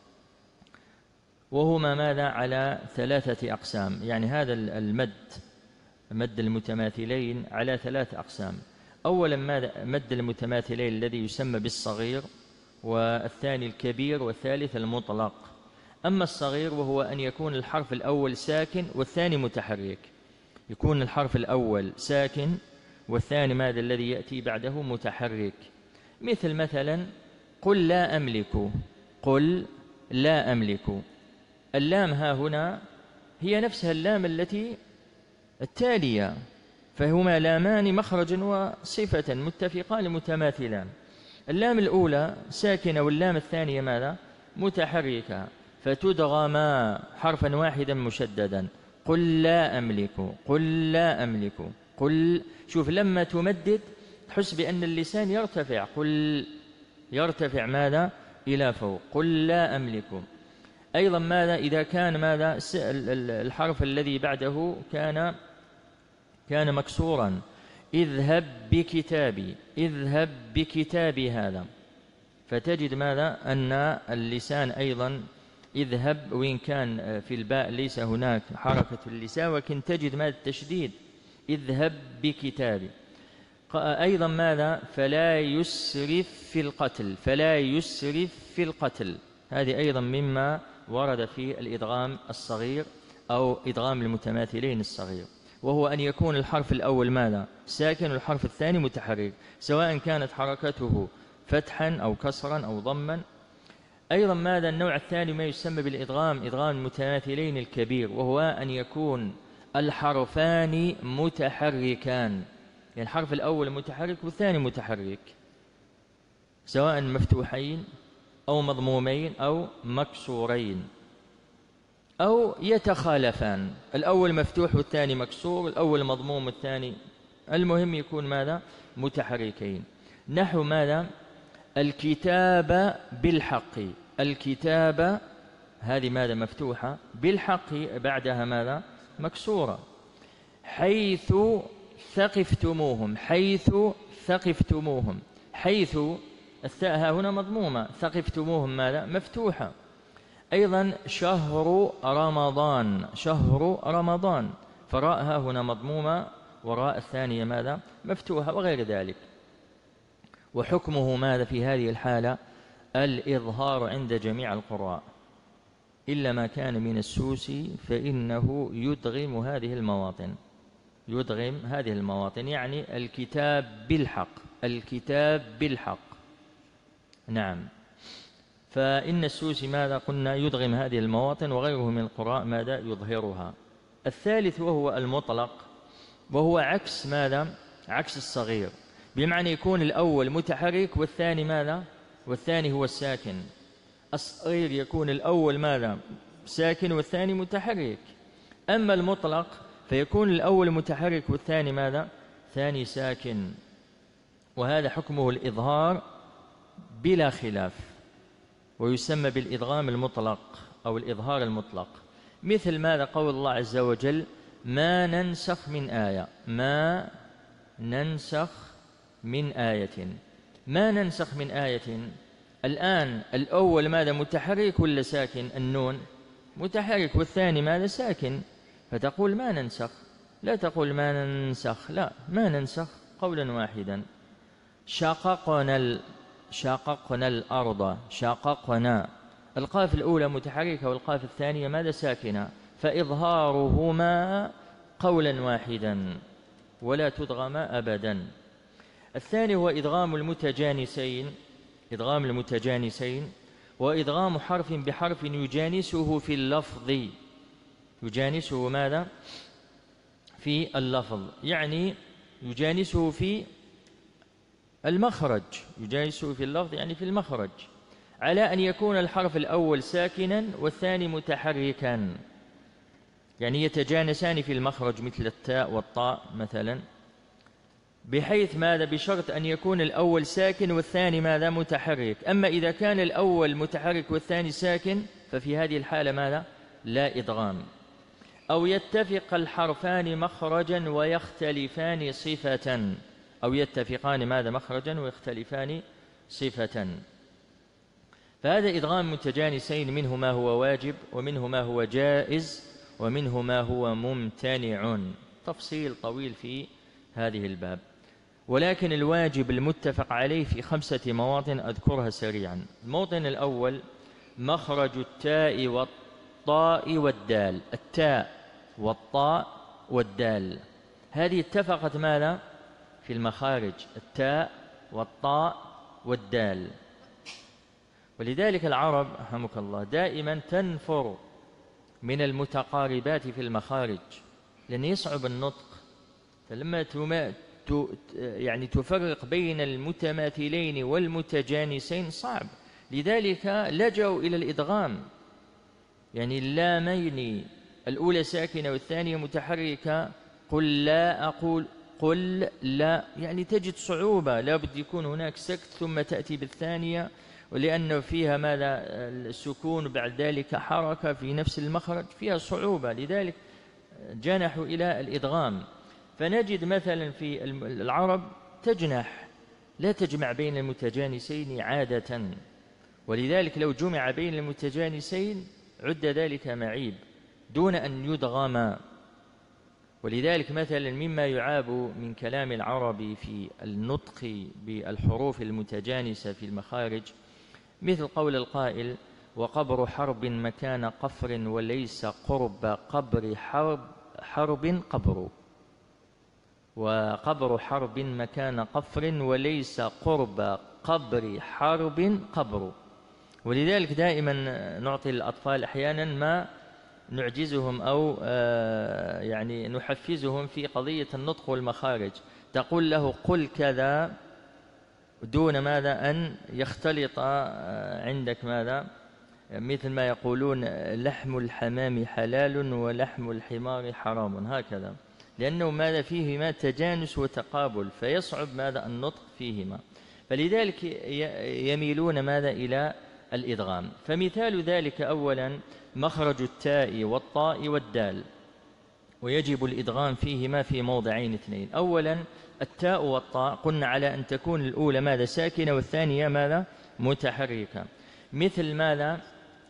وهما ماذا؟ على 3 أقسام. يعني هذا المد، مد المتماثلين، على 3 أقسام. أولا مد المتماثلين الذي يسمى بالصغير، والثاني الكبير، والثالث المطلق. أما الصغير وهو أن يكون الحرف الأول ساكن والثاني متحرك، يكون الحرف الأول ساكن والثاني ماذا الذي يأتي بعده؟ متحرك. مثلا قل لا أملك، قل لا أملك، اللام ها هنا هي نفسها اللام التي التالية، فهما لامان مخرجا وصفة متفقان متماثلان. اللام الأولى ساكنة واللام الثانية ماذا؟ متحركة، فتدغما حرفا واحدا مشددا. قل لا أملك، قل لا أملك، قل. شوف لما تمدد تحس بأن اللسان يرتفع، قل يرتفع ماذا؟ إلى فوق. قل لا أملك. أيضا ماذا؟ إذا كان ماذا؟ الحرف الذي بعده كان مكسورا، اذهب بكتابي، اذهب بكتابي هذا، فتجد ماذا؟ أن اللسان أيضا اذهب، وإن كان في الباء ليس هناك حركة اللسان، ولكن تجد ماذا؟ التشديد، اذهب بكتابي. أيضا ماذا؟ فلا يسرف في القتل، فلا يسرف في القتل، هذه أيضا مما ورد في الإدغام الصغير أو إدغام المتماثلين الصغير، وهو أن يكون الحرف الأول ماذا؟ ساكن والحرف الثاني متحرك، سواء كانت حركته فتحا أو كسرا أو ضما. أيضا ماذا؟ النوع الثاني ما يسمى بالإدغام، إدغام المتماثلين الكبير، وهو أن يكون الحرفان متحركان، يعني الحرف الأول متحرك والثاني متحرك، سواء مفتوحين أو مضمومين أو مكسورين، أو يتخالفان، الأول مفتوح والثاني مكسور، الأول مضموم والثاني، المهم يكون ماذا؟ متحركين. نحو ماذا؟ الكتاب بالحق، الكتاب هذه ماذا؟ مفتوحة، بالحق بعدها ماذا؟ مكسورة. حيث ثقفتموهم، حيث ثقفتموهم، حيث الثاء هنا مضمومة، ثقفتموهم ماذا؟ مفتوحة. أيضا شهر رمضان، شهر رمضان، فراءها هنا مضمومة وراء الثانية ماذا؟ مفتوحة، وغير ذلك. وحكمه ماذا في هذه الحالة؟ الإظهار عند جميع القراء، إلا ما كان من السوسي فإنه يدغم هذه المواطن، يدغم هذه المواطن، يعني الكتاب بالحق، الكتاب بالحق. نعم، فإن السوسي ماذا قلنا؟ يدغم هذه المواطن، وغيره من القراء ماذا؟ يظهرها. الثالث وهو المطلق، وهو عكس ماذا؟ عكس الصغير، بمعنى يكون الأول متحرك والثاني ماذا؟ والثاني هو الساكن. الصغير يكون الأول ماذا؟ ساكن والثاني متحرك. أما المطلق فيكون الأول متحرك والثاني ماذا؟ ثاني ساكن، وهذا حكمه الإظهار بلا خلاف، ويسمى بالإدغام المطلق أو الإظهار المطلق. مثل ماذا؟ قول الله عز وجل: ما ننسخ من آية، ما ننسخ من آية، ما ننسخ من آية. الآن الأول ماذا؟ متحرك ولا ساكن؟ النون متحرك، والثاني ماذا؟ ساكن، فتقول ما ننسخ، لا تقول ما ننسخ، لا، ما ننسخ قولا واحدا. شققنا الأرض، شققنا، القاف الأولى متحركة والقاف الثانية ماذا؟ ساكنة، فإظهارهما قولا واحدا ولا تدغم أبدا. الثاني هو إدغام المتجانسين، إدغام المتجانسين، وإدغام حرف بحرف يجانسه في اللفظ، يجانسه ماذا؟ في اللفظ، يعني يجانسه في المخرج، يجانسه في اللفظ يعني في المخرج، على أن يكون الحرف الأول ساكنا والثاني متحركا، يعني يتجانسان في المخرج، مثل التاء والطاء مثلا. بحيث ماذا؟ بشرط أن يكون الأول ساكن والثاني ماذا؟ متحرك. أما إذا كان الأول متحرك والثاني ساكن ففي هذه الحالة ماذا؟ لا إدغام. أو يتفق الحرفان مخرجا ويختلفان صفة، أو يتفقان ماذا؟ مخرجا ويختلفان صفة. فهذا إدغام متجانسين، منه ما هو واجب ومنه ما هو جائز ومنه ما هو ممتنع، تفصيل طويل في هذه الباب. ولكن الواجب المتفق عليه في 5 مواطن أذكرها سريعا. الموطن الأول مخرج التاء والطاء والدال، التاء والطاء والدال، هذه اتفقت ماذا؟ في المخارج، التاء والطاء والدال. ولذلك العرب رحمك الله دائما تنفر من المتقاربات في المخارج، لأن يصعب النطق، فلما يعني تفرق بين المتماثلين والمتجانسين صعب، لذلك لجأوا إلى الإدغام، يعني اللامين الأولى ساكنة والثانية متحركة، قل لا أقول قل لا، يعني تجد صعوبة، لا بد يكون هناك سكت ثم تأتي بالثانية، ولأنه فيها ماذا؟ السكون بعد ذلك حركة في نفس المخرج، فيها صعوبة، لذلك جنحوا إلى الإدغام. فنجد مثلا في العرب تجنح، لا تجمع بين المتجانسين عادة، ولذلك لو جمع بين المتجانسين عد ذلك معيب دون أن يدغم. ولذلك مثلا مما يعاب من كلام العرب في النطق بالحروف المتجانسة في المخارج مثل قول القائل: وقبر حرب مكان قفر وليس قرب قبر حرب قبر، وقبر حرب مكان قفر وليس قرب قبر حرب قبر. ولذلك دائما نعطي الأطفال أحيانا ما نعجزهم أو يعني نحفزهم في قضية النطق والمخارج، تقول له قل كذا دون ماذا؟ أن يختلط عندك ماذا؟ مثل ما يقولون لحم الحمام حلال ولحم الحمار حرام، هكذا، لأنه ماذا؟ فيهما تجانس وتقابل، فيصعب ماذا؟ النطق فيهما، فلذلك يميلون ماذا؟ إلى الإدغام. فمثال ذلك أولا مخرج التاء والطاء والدال، ويجب الإدغام فيهما في موضعين اثنين. أولا التاء والطاء قلنا على أن تكون الأولى ماذا؟ ساكنة والثانية ماذا؟ متحركة. مثل ماذا؟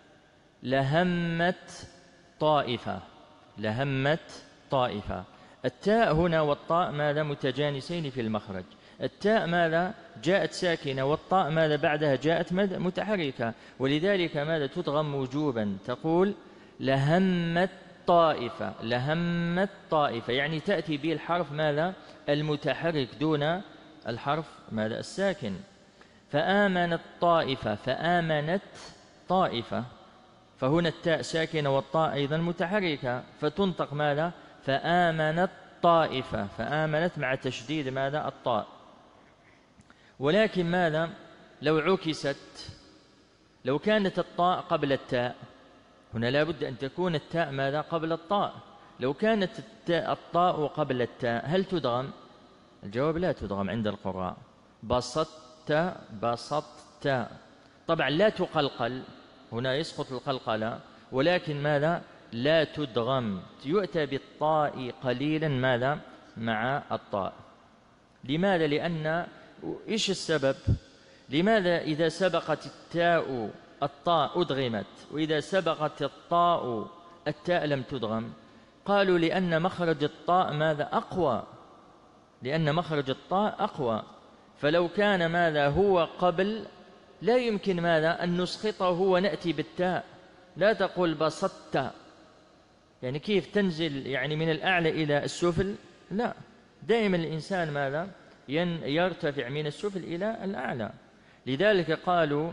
لهمت طائفة، لهمت طائفة، التاء هنا والطاء ماذا؟ متجانسين في المخرج، التاء ماذا؟ جاءت ساكنة، والطاء ماذا بعدها؟ جاءت متحركة، ولذلك ماذا؟ تدغم وجوبا، تقول لهمت طائفة، لهمت طائفة، يعني تأتي به الحرف ماذا؟ المتحرك دون الحرف ماذا؟ الساكن. فآمنت طائفة، فآمنت طائفة، فهنا التاء ساكنة والطاء أيضا متحركة، فتنطق ماذا؟ فآمنت طائفة، فآمنت مع تشديد ماذا؟ الطاء. ولكن ماذا؟ لو عكست، لو كانت الطاء قبل التاء، هنا لا بد أن تكون التاء ماذا؟ قبل الطاء، لو كانت الطاء قبل التاء هل تدغم؟ الجواب لا تدغم عند القراء. بسطت، بسطت، طبعا لا تقلقل، هنا يسقط القلقلة، ولكن ماذا؟ لا تدغم، يؤتى بالطاء قليلا ماذا؟ مع الطاء. لماذا؟ لأن إيش السبب؟ لماذا إذا سبقت التاء الطاء أدغمت وإذا سبقت الطاء التاء لم تدغم؟ قالوا لأن مخرج الطاء ماذا؟ أقوى، لأن مخرج الطاء أقوى، فلو كان ماذا؟ هو قبل لا يمكن ماذا؟ أن نسقطه ونأتي بالتاء، لا تقول بسطت، يعني كيف تنزل يعني من الأعلى إلى السفل؟ لا، دائما الإنسان ماذا؟ يرتفع من السفل إلى الأعلى. لذلك قالوا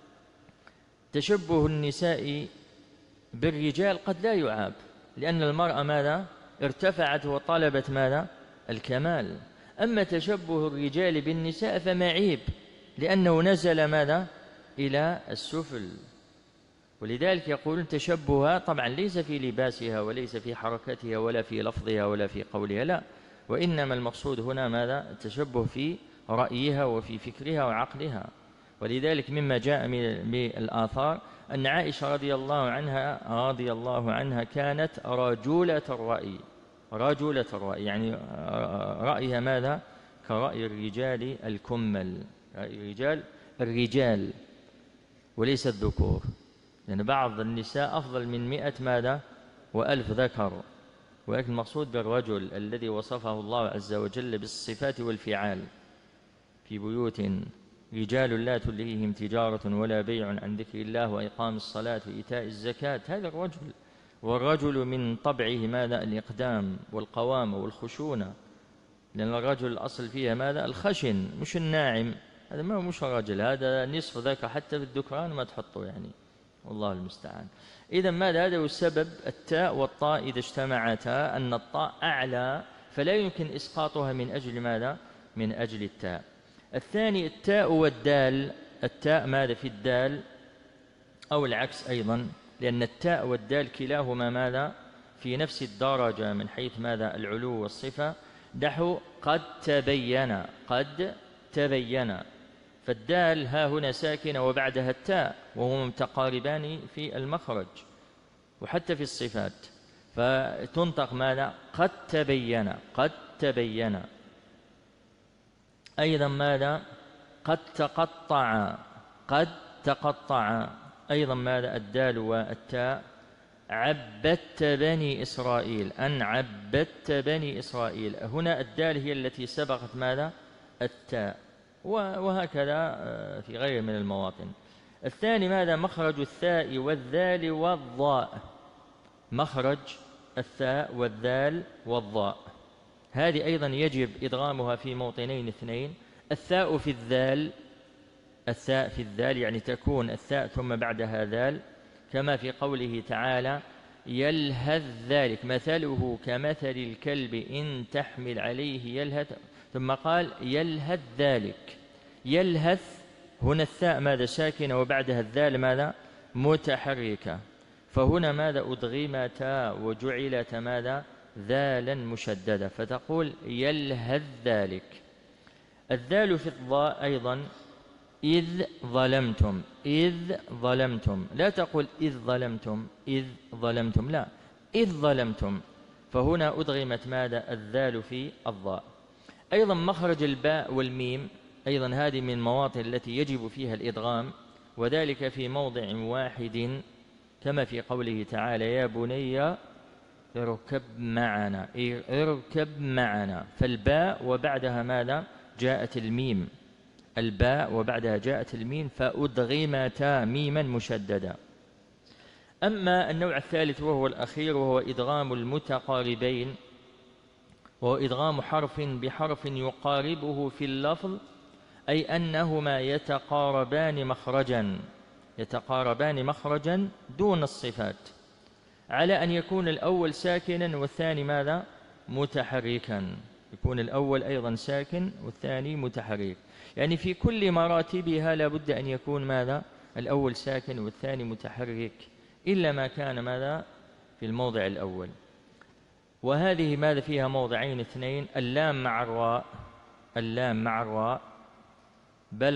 تشبه النساء بالرجال قد لا يعاب، لأن المرأة ماذا؟ ارتفعت وطلبت ماذا؟ الكمال. أما تشبه الرجال بالنساء فمعيب، لأنه نزل ماذا؟ إلى السفل. ولذلك يقولون تشبهها طبعا ليس في لباسها وليس في حركتها ولا في لفظها ولا في قولها، لا، وإنما المقصود هنا ماذا؟ التشبه في رأيها وفي فكرها وعقلها. ولذلك مما جاء بالآثار أن عائشة رضي الله عنها كانت رجولة الرأي، يعني رأيها ماذا؟ كرأي الرجال الكمل، رأي الرجال وليس الذكور، لأن يعني بعض النساء أفضل من 100 ماذا؟ و1000 ذكر، ولكن المقصود بالرجل الذي وصفه الله عز وجل بالصفات والفعال. في بيوت رجال لا تلهيهم تجارة ولا بيع عن ذكر الله وإقام الصلاة وإيتاء الزكاة، هذا الرجل. والرجل من طبعه ماذا؟ الإقدام والقوامة والخشونة، لأن الرجل الأصل فيها ماذا؟ الخشن مش الناعم، هذا ما هو مش رجل، هذا نصف ذاك حتى في الذكران ما تحطه يعني، والله المستعان. إذا ماذا؟ هذا هو السبب. التاء والطاء إذا اجتمعتا أن الطاء أعلى، فلا يمكن إسقاطها من أجل ماذا؟ من أجل التاء. الثاني التاء والدال، التاء ماذا؟ في الدال أو العكس أيضا، لأن التاء والدال كلاهما ماذا؟ في نفس الدرجة من حيث ماذا؟ العلو والصفة. نحو قد تبين، فالدال ها هنا ساكنة وبعدها التاء، وهما متقاربان في المخرج وحتى في الصفات، فتنطق ماذا؟ قد تبين. أيضا ماذا؟ قد تقطع، أيضا ماذا؟ الدال والتاء. عبدت بني إسرائيل، أن عبدت بني إسرائيل، هنا الدال هي التي سبقت ماذا؟ التاء، وهكذا في غير من المواطن. الثاني ماذا؟ مخرج الثاء والذال والضاء، مخرج الثاء والذال والضاء، هذه أيضا يجب إدغامها في موطنين اثنين. الثاء في الذال يعني تكون الثاء ثم بعدها ذال، كما في قوله تعالى يلهث ذلك مثله كمثل الكلب إن تحمل عليه يلهث، ثم قال يلهث ذلك. يلهث هنا الثاء ماذا؟ ساكنة وبعدها الذال ماذا؟ متحركة، فهنا ماذا؟ أدغمتا وجعلت ماذا؟ ذالا مشددة، فتقول يلهث ذلك. الذال في الضاء أيضا إذ ظلمتم، لا تقول إذ ظلمتم، لا، إذ ظلمتم، فهنا أدغمت ماذا؟ الذال في الضاء. أيضا مخرج الباء والميم، أيضا هذه من المواطن التي يجب فيها الإدغام، وذلك في موضع واحد، كما في قوله تعالى يا بني اركب معنا، فالباء وبعدها ماذا؟ جاءت الميم، الباء وبعدها جاءت الميم، فأدغمتا ميما مشددا. أما النوع الثالث وهو الأخير، وهو إدغام المتقاربين، وهو إدغام حرف بحرف يقاربه في اللفظ، أي أنهما يتقاربان مخرجا دون الصفات، على أن يكون الأول ساكنا والثاني ماذا؟ متحركا، يكون الأول أيضا ساكن والثاني متحرك، يعني في كل مراتبها لا بد أن يكون ماذا؟ الأول ساكن والثاني متحرك، إلا ما كان ماذا؟ في الموضع الأول. وهذه ماذا؟ فيها موضعين اثنين، اللام مع الراء، بل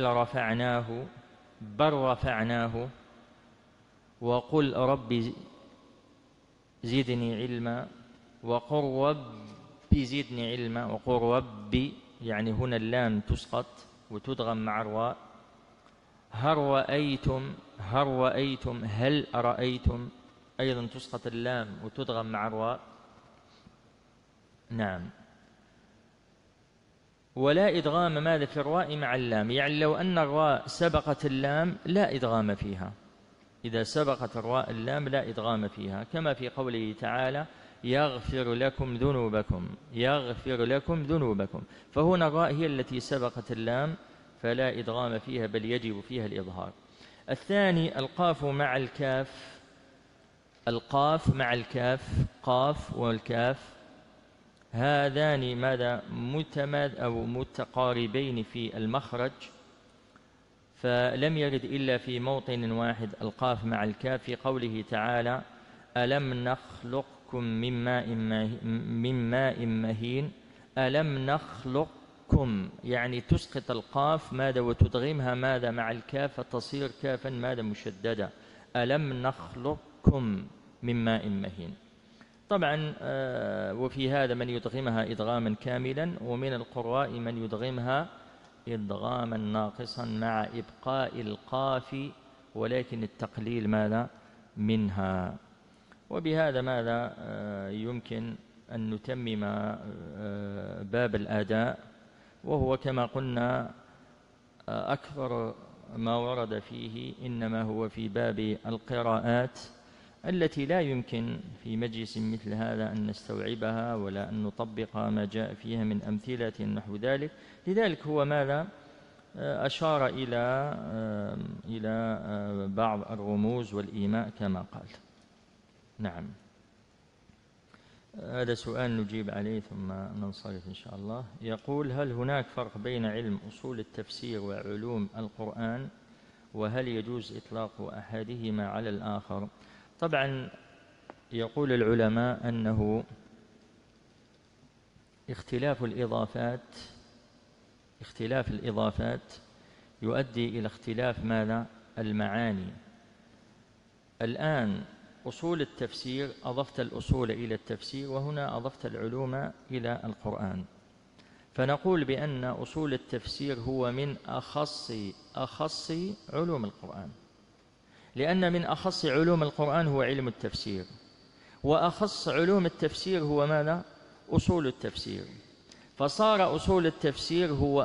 رفعناه، وقل رب زدني علما، وقل رب زدني علما، وقل ربي، يعني هنا اللام تسقط وتدغم مع الراء. هل رأيتم، أيضا تسقط اللام وتدغم مع الراء. نعم. ولا إدغام ماذا؟ في الراء مع اللام، يعني لو أن الراء سبقت اللام لا إدغام فيها، إذا سبقت الراء اللام لا إدغام فيها، كما في قوله تعالى يغفر لكم ذنوبكم، فهنا الراء هي التي سبقت اللام فلا إدغام فيها، بل يجب فيها الإظهار. الثاني القاف مع الكاف، قاف والكاف، هذان ماذا؟ متقاربين في المخرج، فلم يرد إلا في موطن واحد القاف مع الكاف، في قوله تعالى ألم نخلقكم من ماء مهين، ألم نخلقكم، يعني تسقط القاف ماذا وتدغمها ماذا مع الكاف تصير كافا ماذا مشددة. ألم نخلقكم من ماء مهين. طبعا وفي هذا من يدغمها إدغاما كاملا، ومن القراء من يدغمها إدغاما ناقصا مع إبقاء القاف ولكن التقليل ماذا منها. وبهذا ماذا يمكن أن نتمم باب الأداء، وهو كما قلنا أكثر ما ورد فيه إنما هو في باب القراءات التي لا يمكن في مجلس مثل هذا أن نستوعبها ولا أن نطبق ما جاء فيها من أمثلة نحو ذلك. لذلك هو ماذا أشار إلى بعض الرموز والإيماء كما قال. نعم، هذا سؤال نجيب عليه ثم ننصرف إن شاء الله. يقول: هل هناك فرق بين علم أصول التفسير وعلوم القرآن؟ وهل يجوز إطلاق أحدهما على الآخر؟ طبعا يقول العلماء أنه اختلاف الإضافات يؤدي إلى اختلاف ماذا؟ المعاني. الآن أصول التفسير أضفت الأصول إلى التفسير، وهنا أضفت العلوم إلى القرآن، فنقول بأن أصول التفسير هو من أخص علوم القرآن، لأن من أخص علوم القرآن هو علم التفسير، وأخص علوم التفسير هو ماذا؟ أصول التفسير، فصار أصول التفسير هو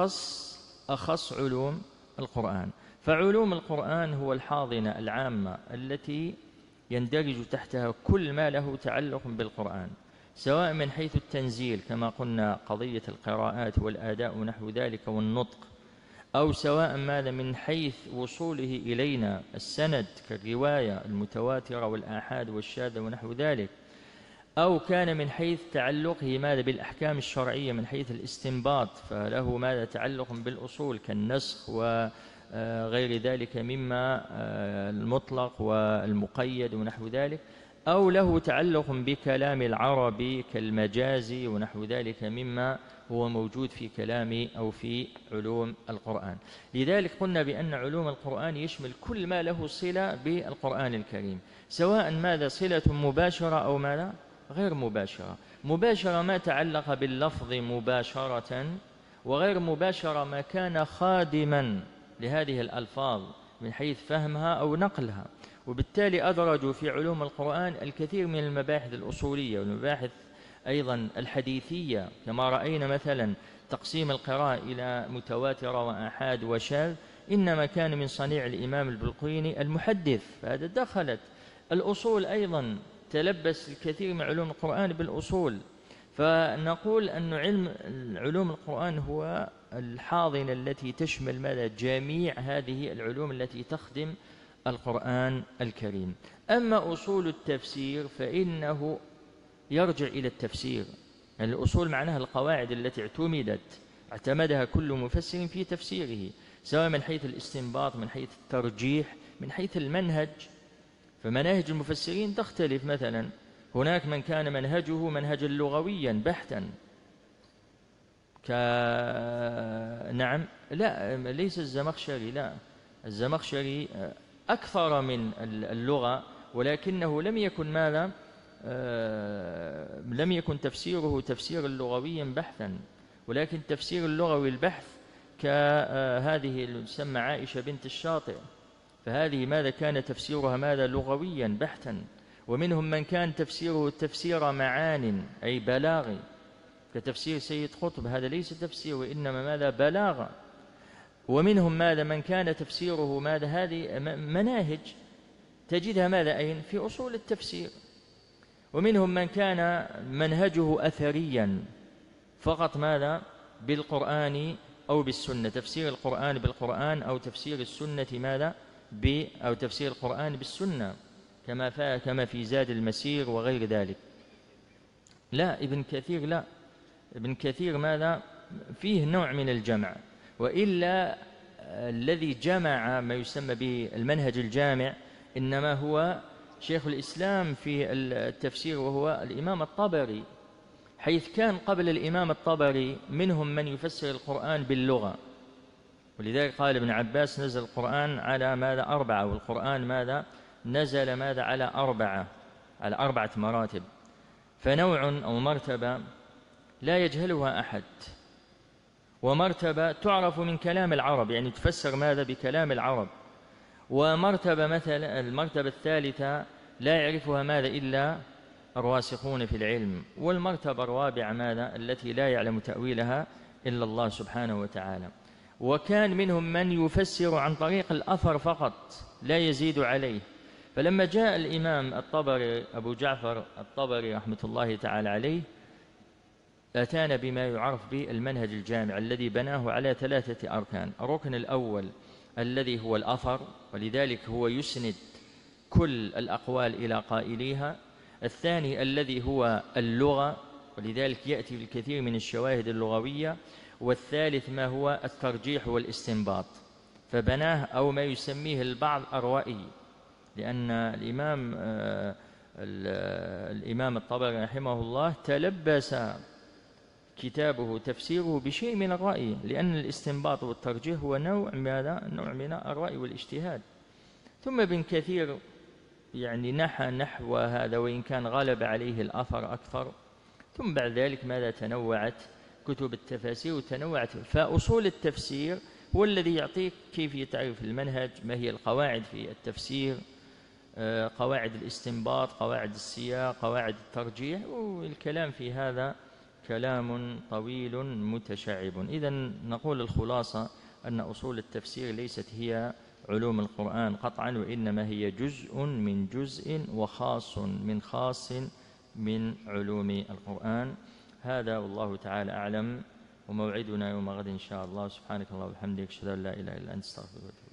أخص علوم القرآن. فعلوم القرآن هو الحاضنة العامة التي يندرج تحتها كل ما له تعلق بالقرآن، سواء من حيث التنزيل كما قلنا قضية القراءات والآداء ونحو ذلك والنطق، أو سواء ماذا من حيث وصوله إلينا السند كالرواية المتواترة والآحاد والشاذة ونحو ذلك، أو كان من حيث تعلقه ماذا بالأحكام الشرعية من حيث الاستنباط، فله ماذا تعلق بالأصول كالنسخ وغير ذلك مما المطلق والمقيد ونحو ذلك، أو له تعلق بكلام العرب كالمجازي ونحو ذلك مما هو موجود في كلام أو في علوم القرآن. لذلك قلنا بأن علوم القرآن يشمل كل ما له صلة بالقرآن الكريم، سواء ماذا صلة مباشرة أو ماذا غير مباشرة. مباشرة ما تعلق باللفظ مباشرة، وغير مباشرة ما كان خادما لهذه الألفاظ من حيث فهمها أو نقلها. وبالتالي أدرجوا في علوم القرآن الكثير من المباحث الأصولية والمباحث أيضا الحديثية، كما رأينا مثلا تقسيم القراءة إلى متواترة وآحاد وشاذ إنما كان من صنيع الإمام البلقيني المحدث، فهذا دخلت الأصول أيضا، تلبس الكثير من علوم القرآن بالأصول. فنقول أن علوم القرآن هو الحاضنة التي تشمل ماذا؟ جميع هذه العلوم التي تخدم القرآن الكريم. أما أصول التفسير فإنه يرجع إلى التفسير، يعني الأصول معناها القواعد التي اعتمدها كل مفسر في تفسيره، سواء من حيث الاستنباط، من حيث الترجيح، من حيث المنهج. فمناهج المفسرين تختلف، مثلا هناك من كان منهجه منهجا لغويا بحتا نعم، لا ليس الزمخشري، لا الزمخشري أكثر من اللغة، ولكنه لم يكن ماذا؟ لم يكن تفسيره تفسيرا لغويا بحثا، ولكن تفسير اللغوي البحث كهذه اللي تسمى عائشة بنت الشاطئ، فهذه ماذا كان تفسيرها ماذا؟ لغويا بحتا. ومنهم من كان تفسيره تفسير معان أي بلاغي كتفسير سيد قطب، هذا ليس تفسير وإنما ماذا؟ بلاغة. ومنهم ماذا؟ من كان تفسيره ماذا؟ هذه مناهج تجدها ماذا؟ أين؟ في أصول التفسير. ومنهم من كان منهجه أثريا فقط ماذا؟ بالقرآن أو بالسنة، تفسير القرآن بالقرآن أو تفسير السنة ماذا؟ أو تفسير القرآن بالسنة كما في زاد المسير وغير ذلك. لا ابن كثير، لا ابن كثير ماذا؟ فيه نوع من الجمع، وإلا الذي جمع ما يسمى بالمنهج الجامع إنما هو شيخ الإسلام في التفسير، وهو الإمام الطبري، حيث كان قبل الإمام الطبري منهم من يفسر القرآن باللغة، ولذلك قال ابن عباس نزل القرآن على ماذا؟ 4، والقرآن ماذا؟ نزل ماذا؟ على 4 مراتب. فنوع أو مرتبة لا يجهلها أحد، ومرتبة تعرف من كلام العرب، يعني تفسر ماذا؟ بكلام العرب. ومرتبة مثلا المرتبة الثالثة لا يعرفها ماذا؟ إلا الراسخون في العلم. والمرتبة الرابعة ماذا؟ التي لا يعلم تأويلها إلا الله سبحانه وتعالى. وكان منهم من يفسر عن طريق الأثر فقط لا يزيد عليه. فلما جاء الإمام الطبري أبو جعفر الطبري رحمة الله تعالى عليه أتانا بما يعرف بالمنهج الجامع الذي بناه على 3 أركان. الركن الأول الذي هو الأثر، ولذلك هو يسند كل الأقوال إلى قائليها. الثاني الذي هو اللغة، ولذلك يأتي بالكثير من الشواهد اللغوية. والثالث ما هو الترجيح والاستنباط، فبناه أو ما يسميه البعض الرأي، لأن الإمام الطبري رحمه الله تلبس كتابه تفسيره بشيء من الرأي، لأن الاستنباط والترجيح هو نوع من الرأي والاجتهاد. ثم ابن كثير يعني نحى نحو هذا، وإن كان غلب عليه الأثر أكثر. ثم بعد ذلك ماذا؟ تنوعت كتب التفاسير وتنوعت. فأصول التفسير هو الذي يعطيك كيفية تعريف المنهج، ما هي القواعد في التفسير، قواعد الاستنباط، قواعد السياق، قواعد الترجيح. والكلام في هذا كلام طويل متشعب. إذن نقول الخلاصة أن أصول التفسير ليست هي علوم القرآن قطعا، وإنما هي جزء من جزء وخاص من خاص من علوم القرآن. هذا والله تعالى أعلم، وموعدنا يوم غد إن شاء الله. سبحانك اللهم وبحمدك، أشهد أن لا إله إلا أنت، أستغفرك.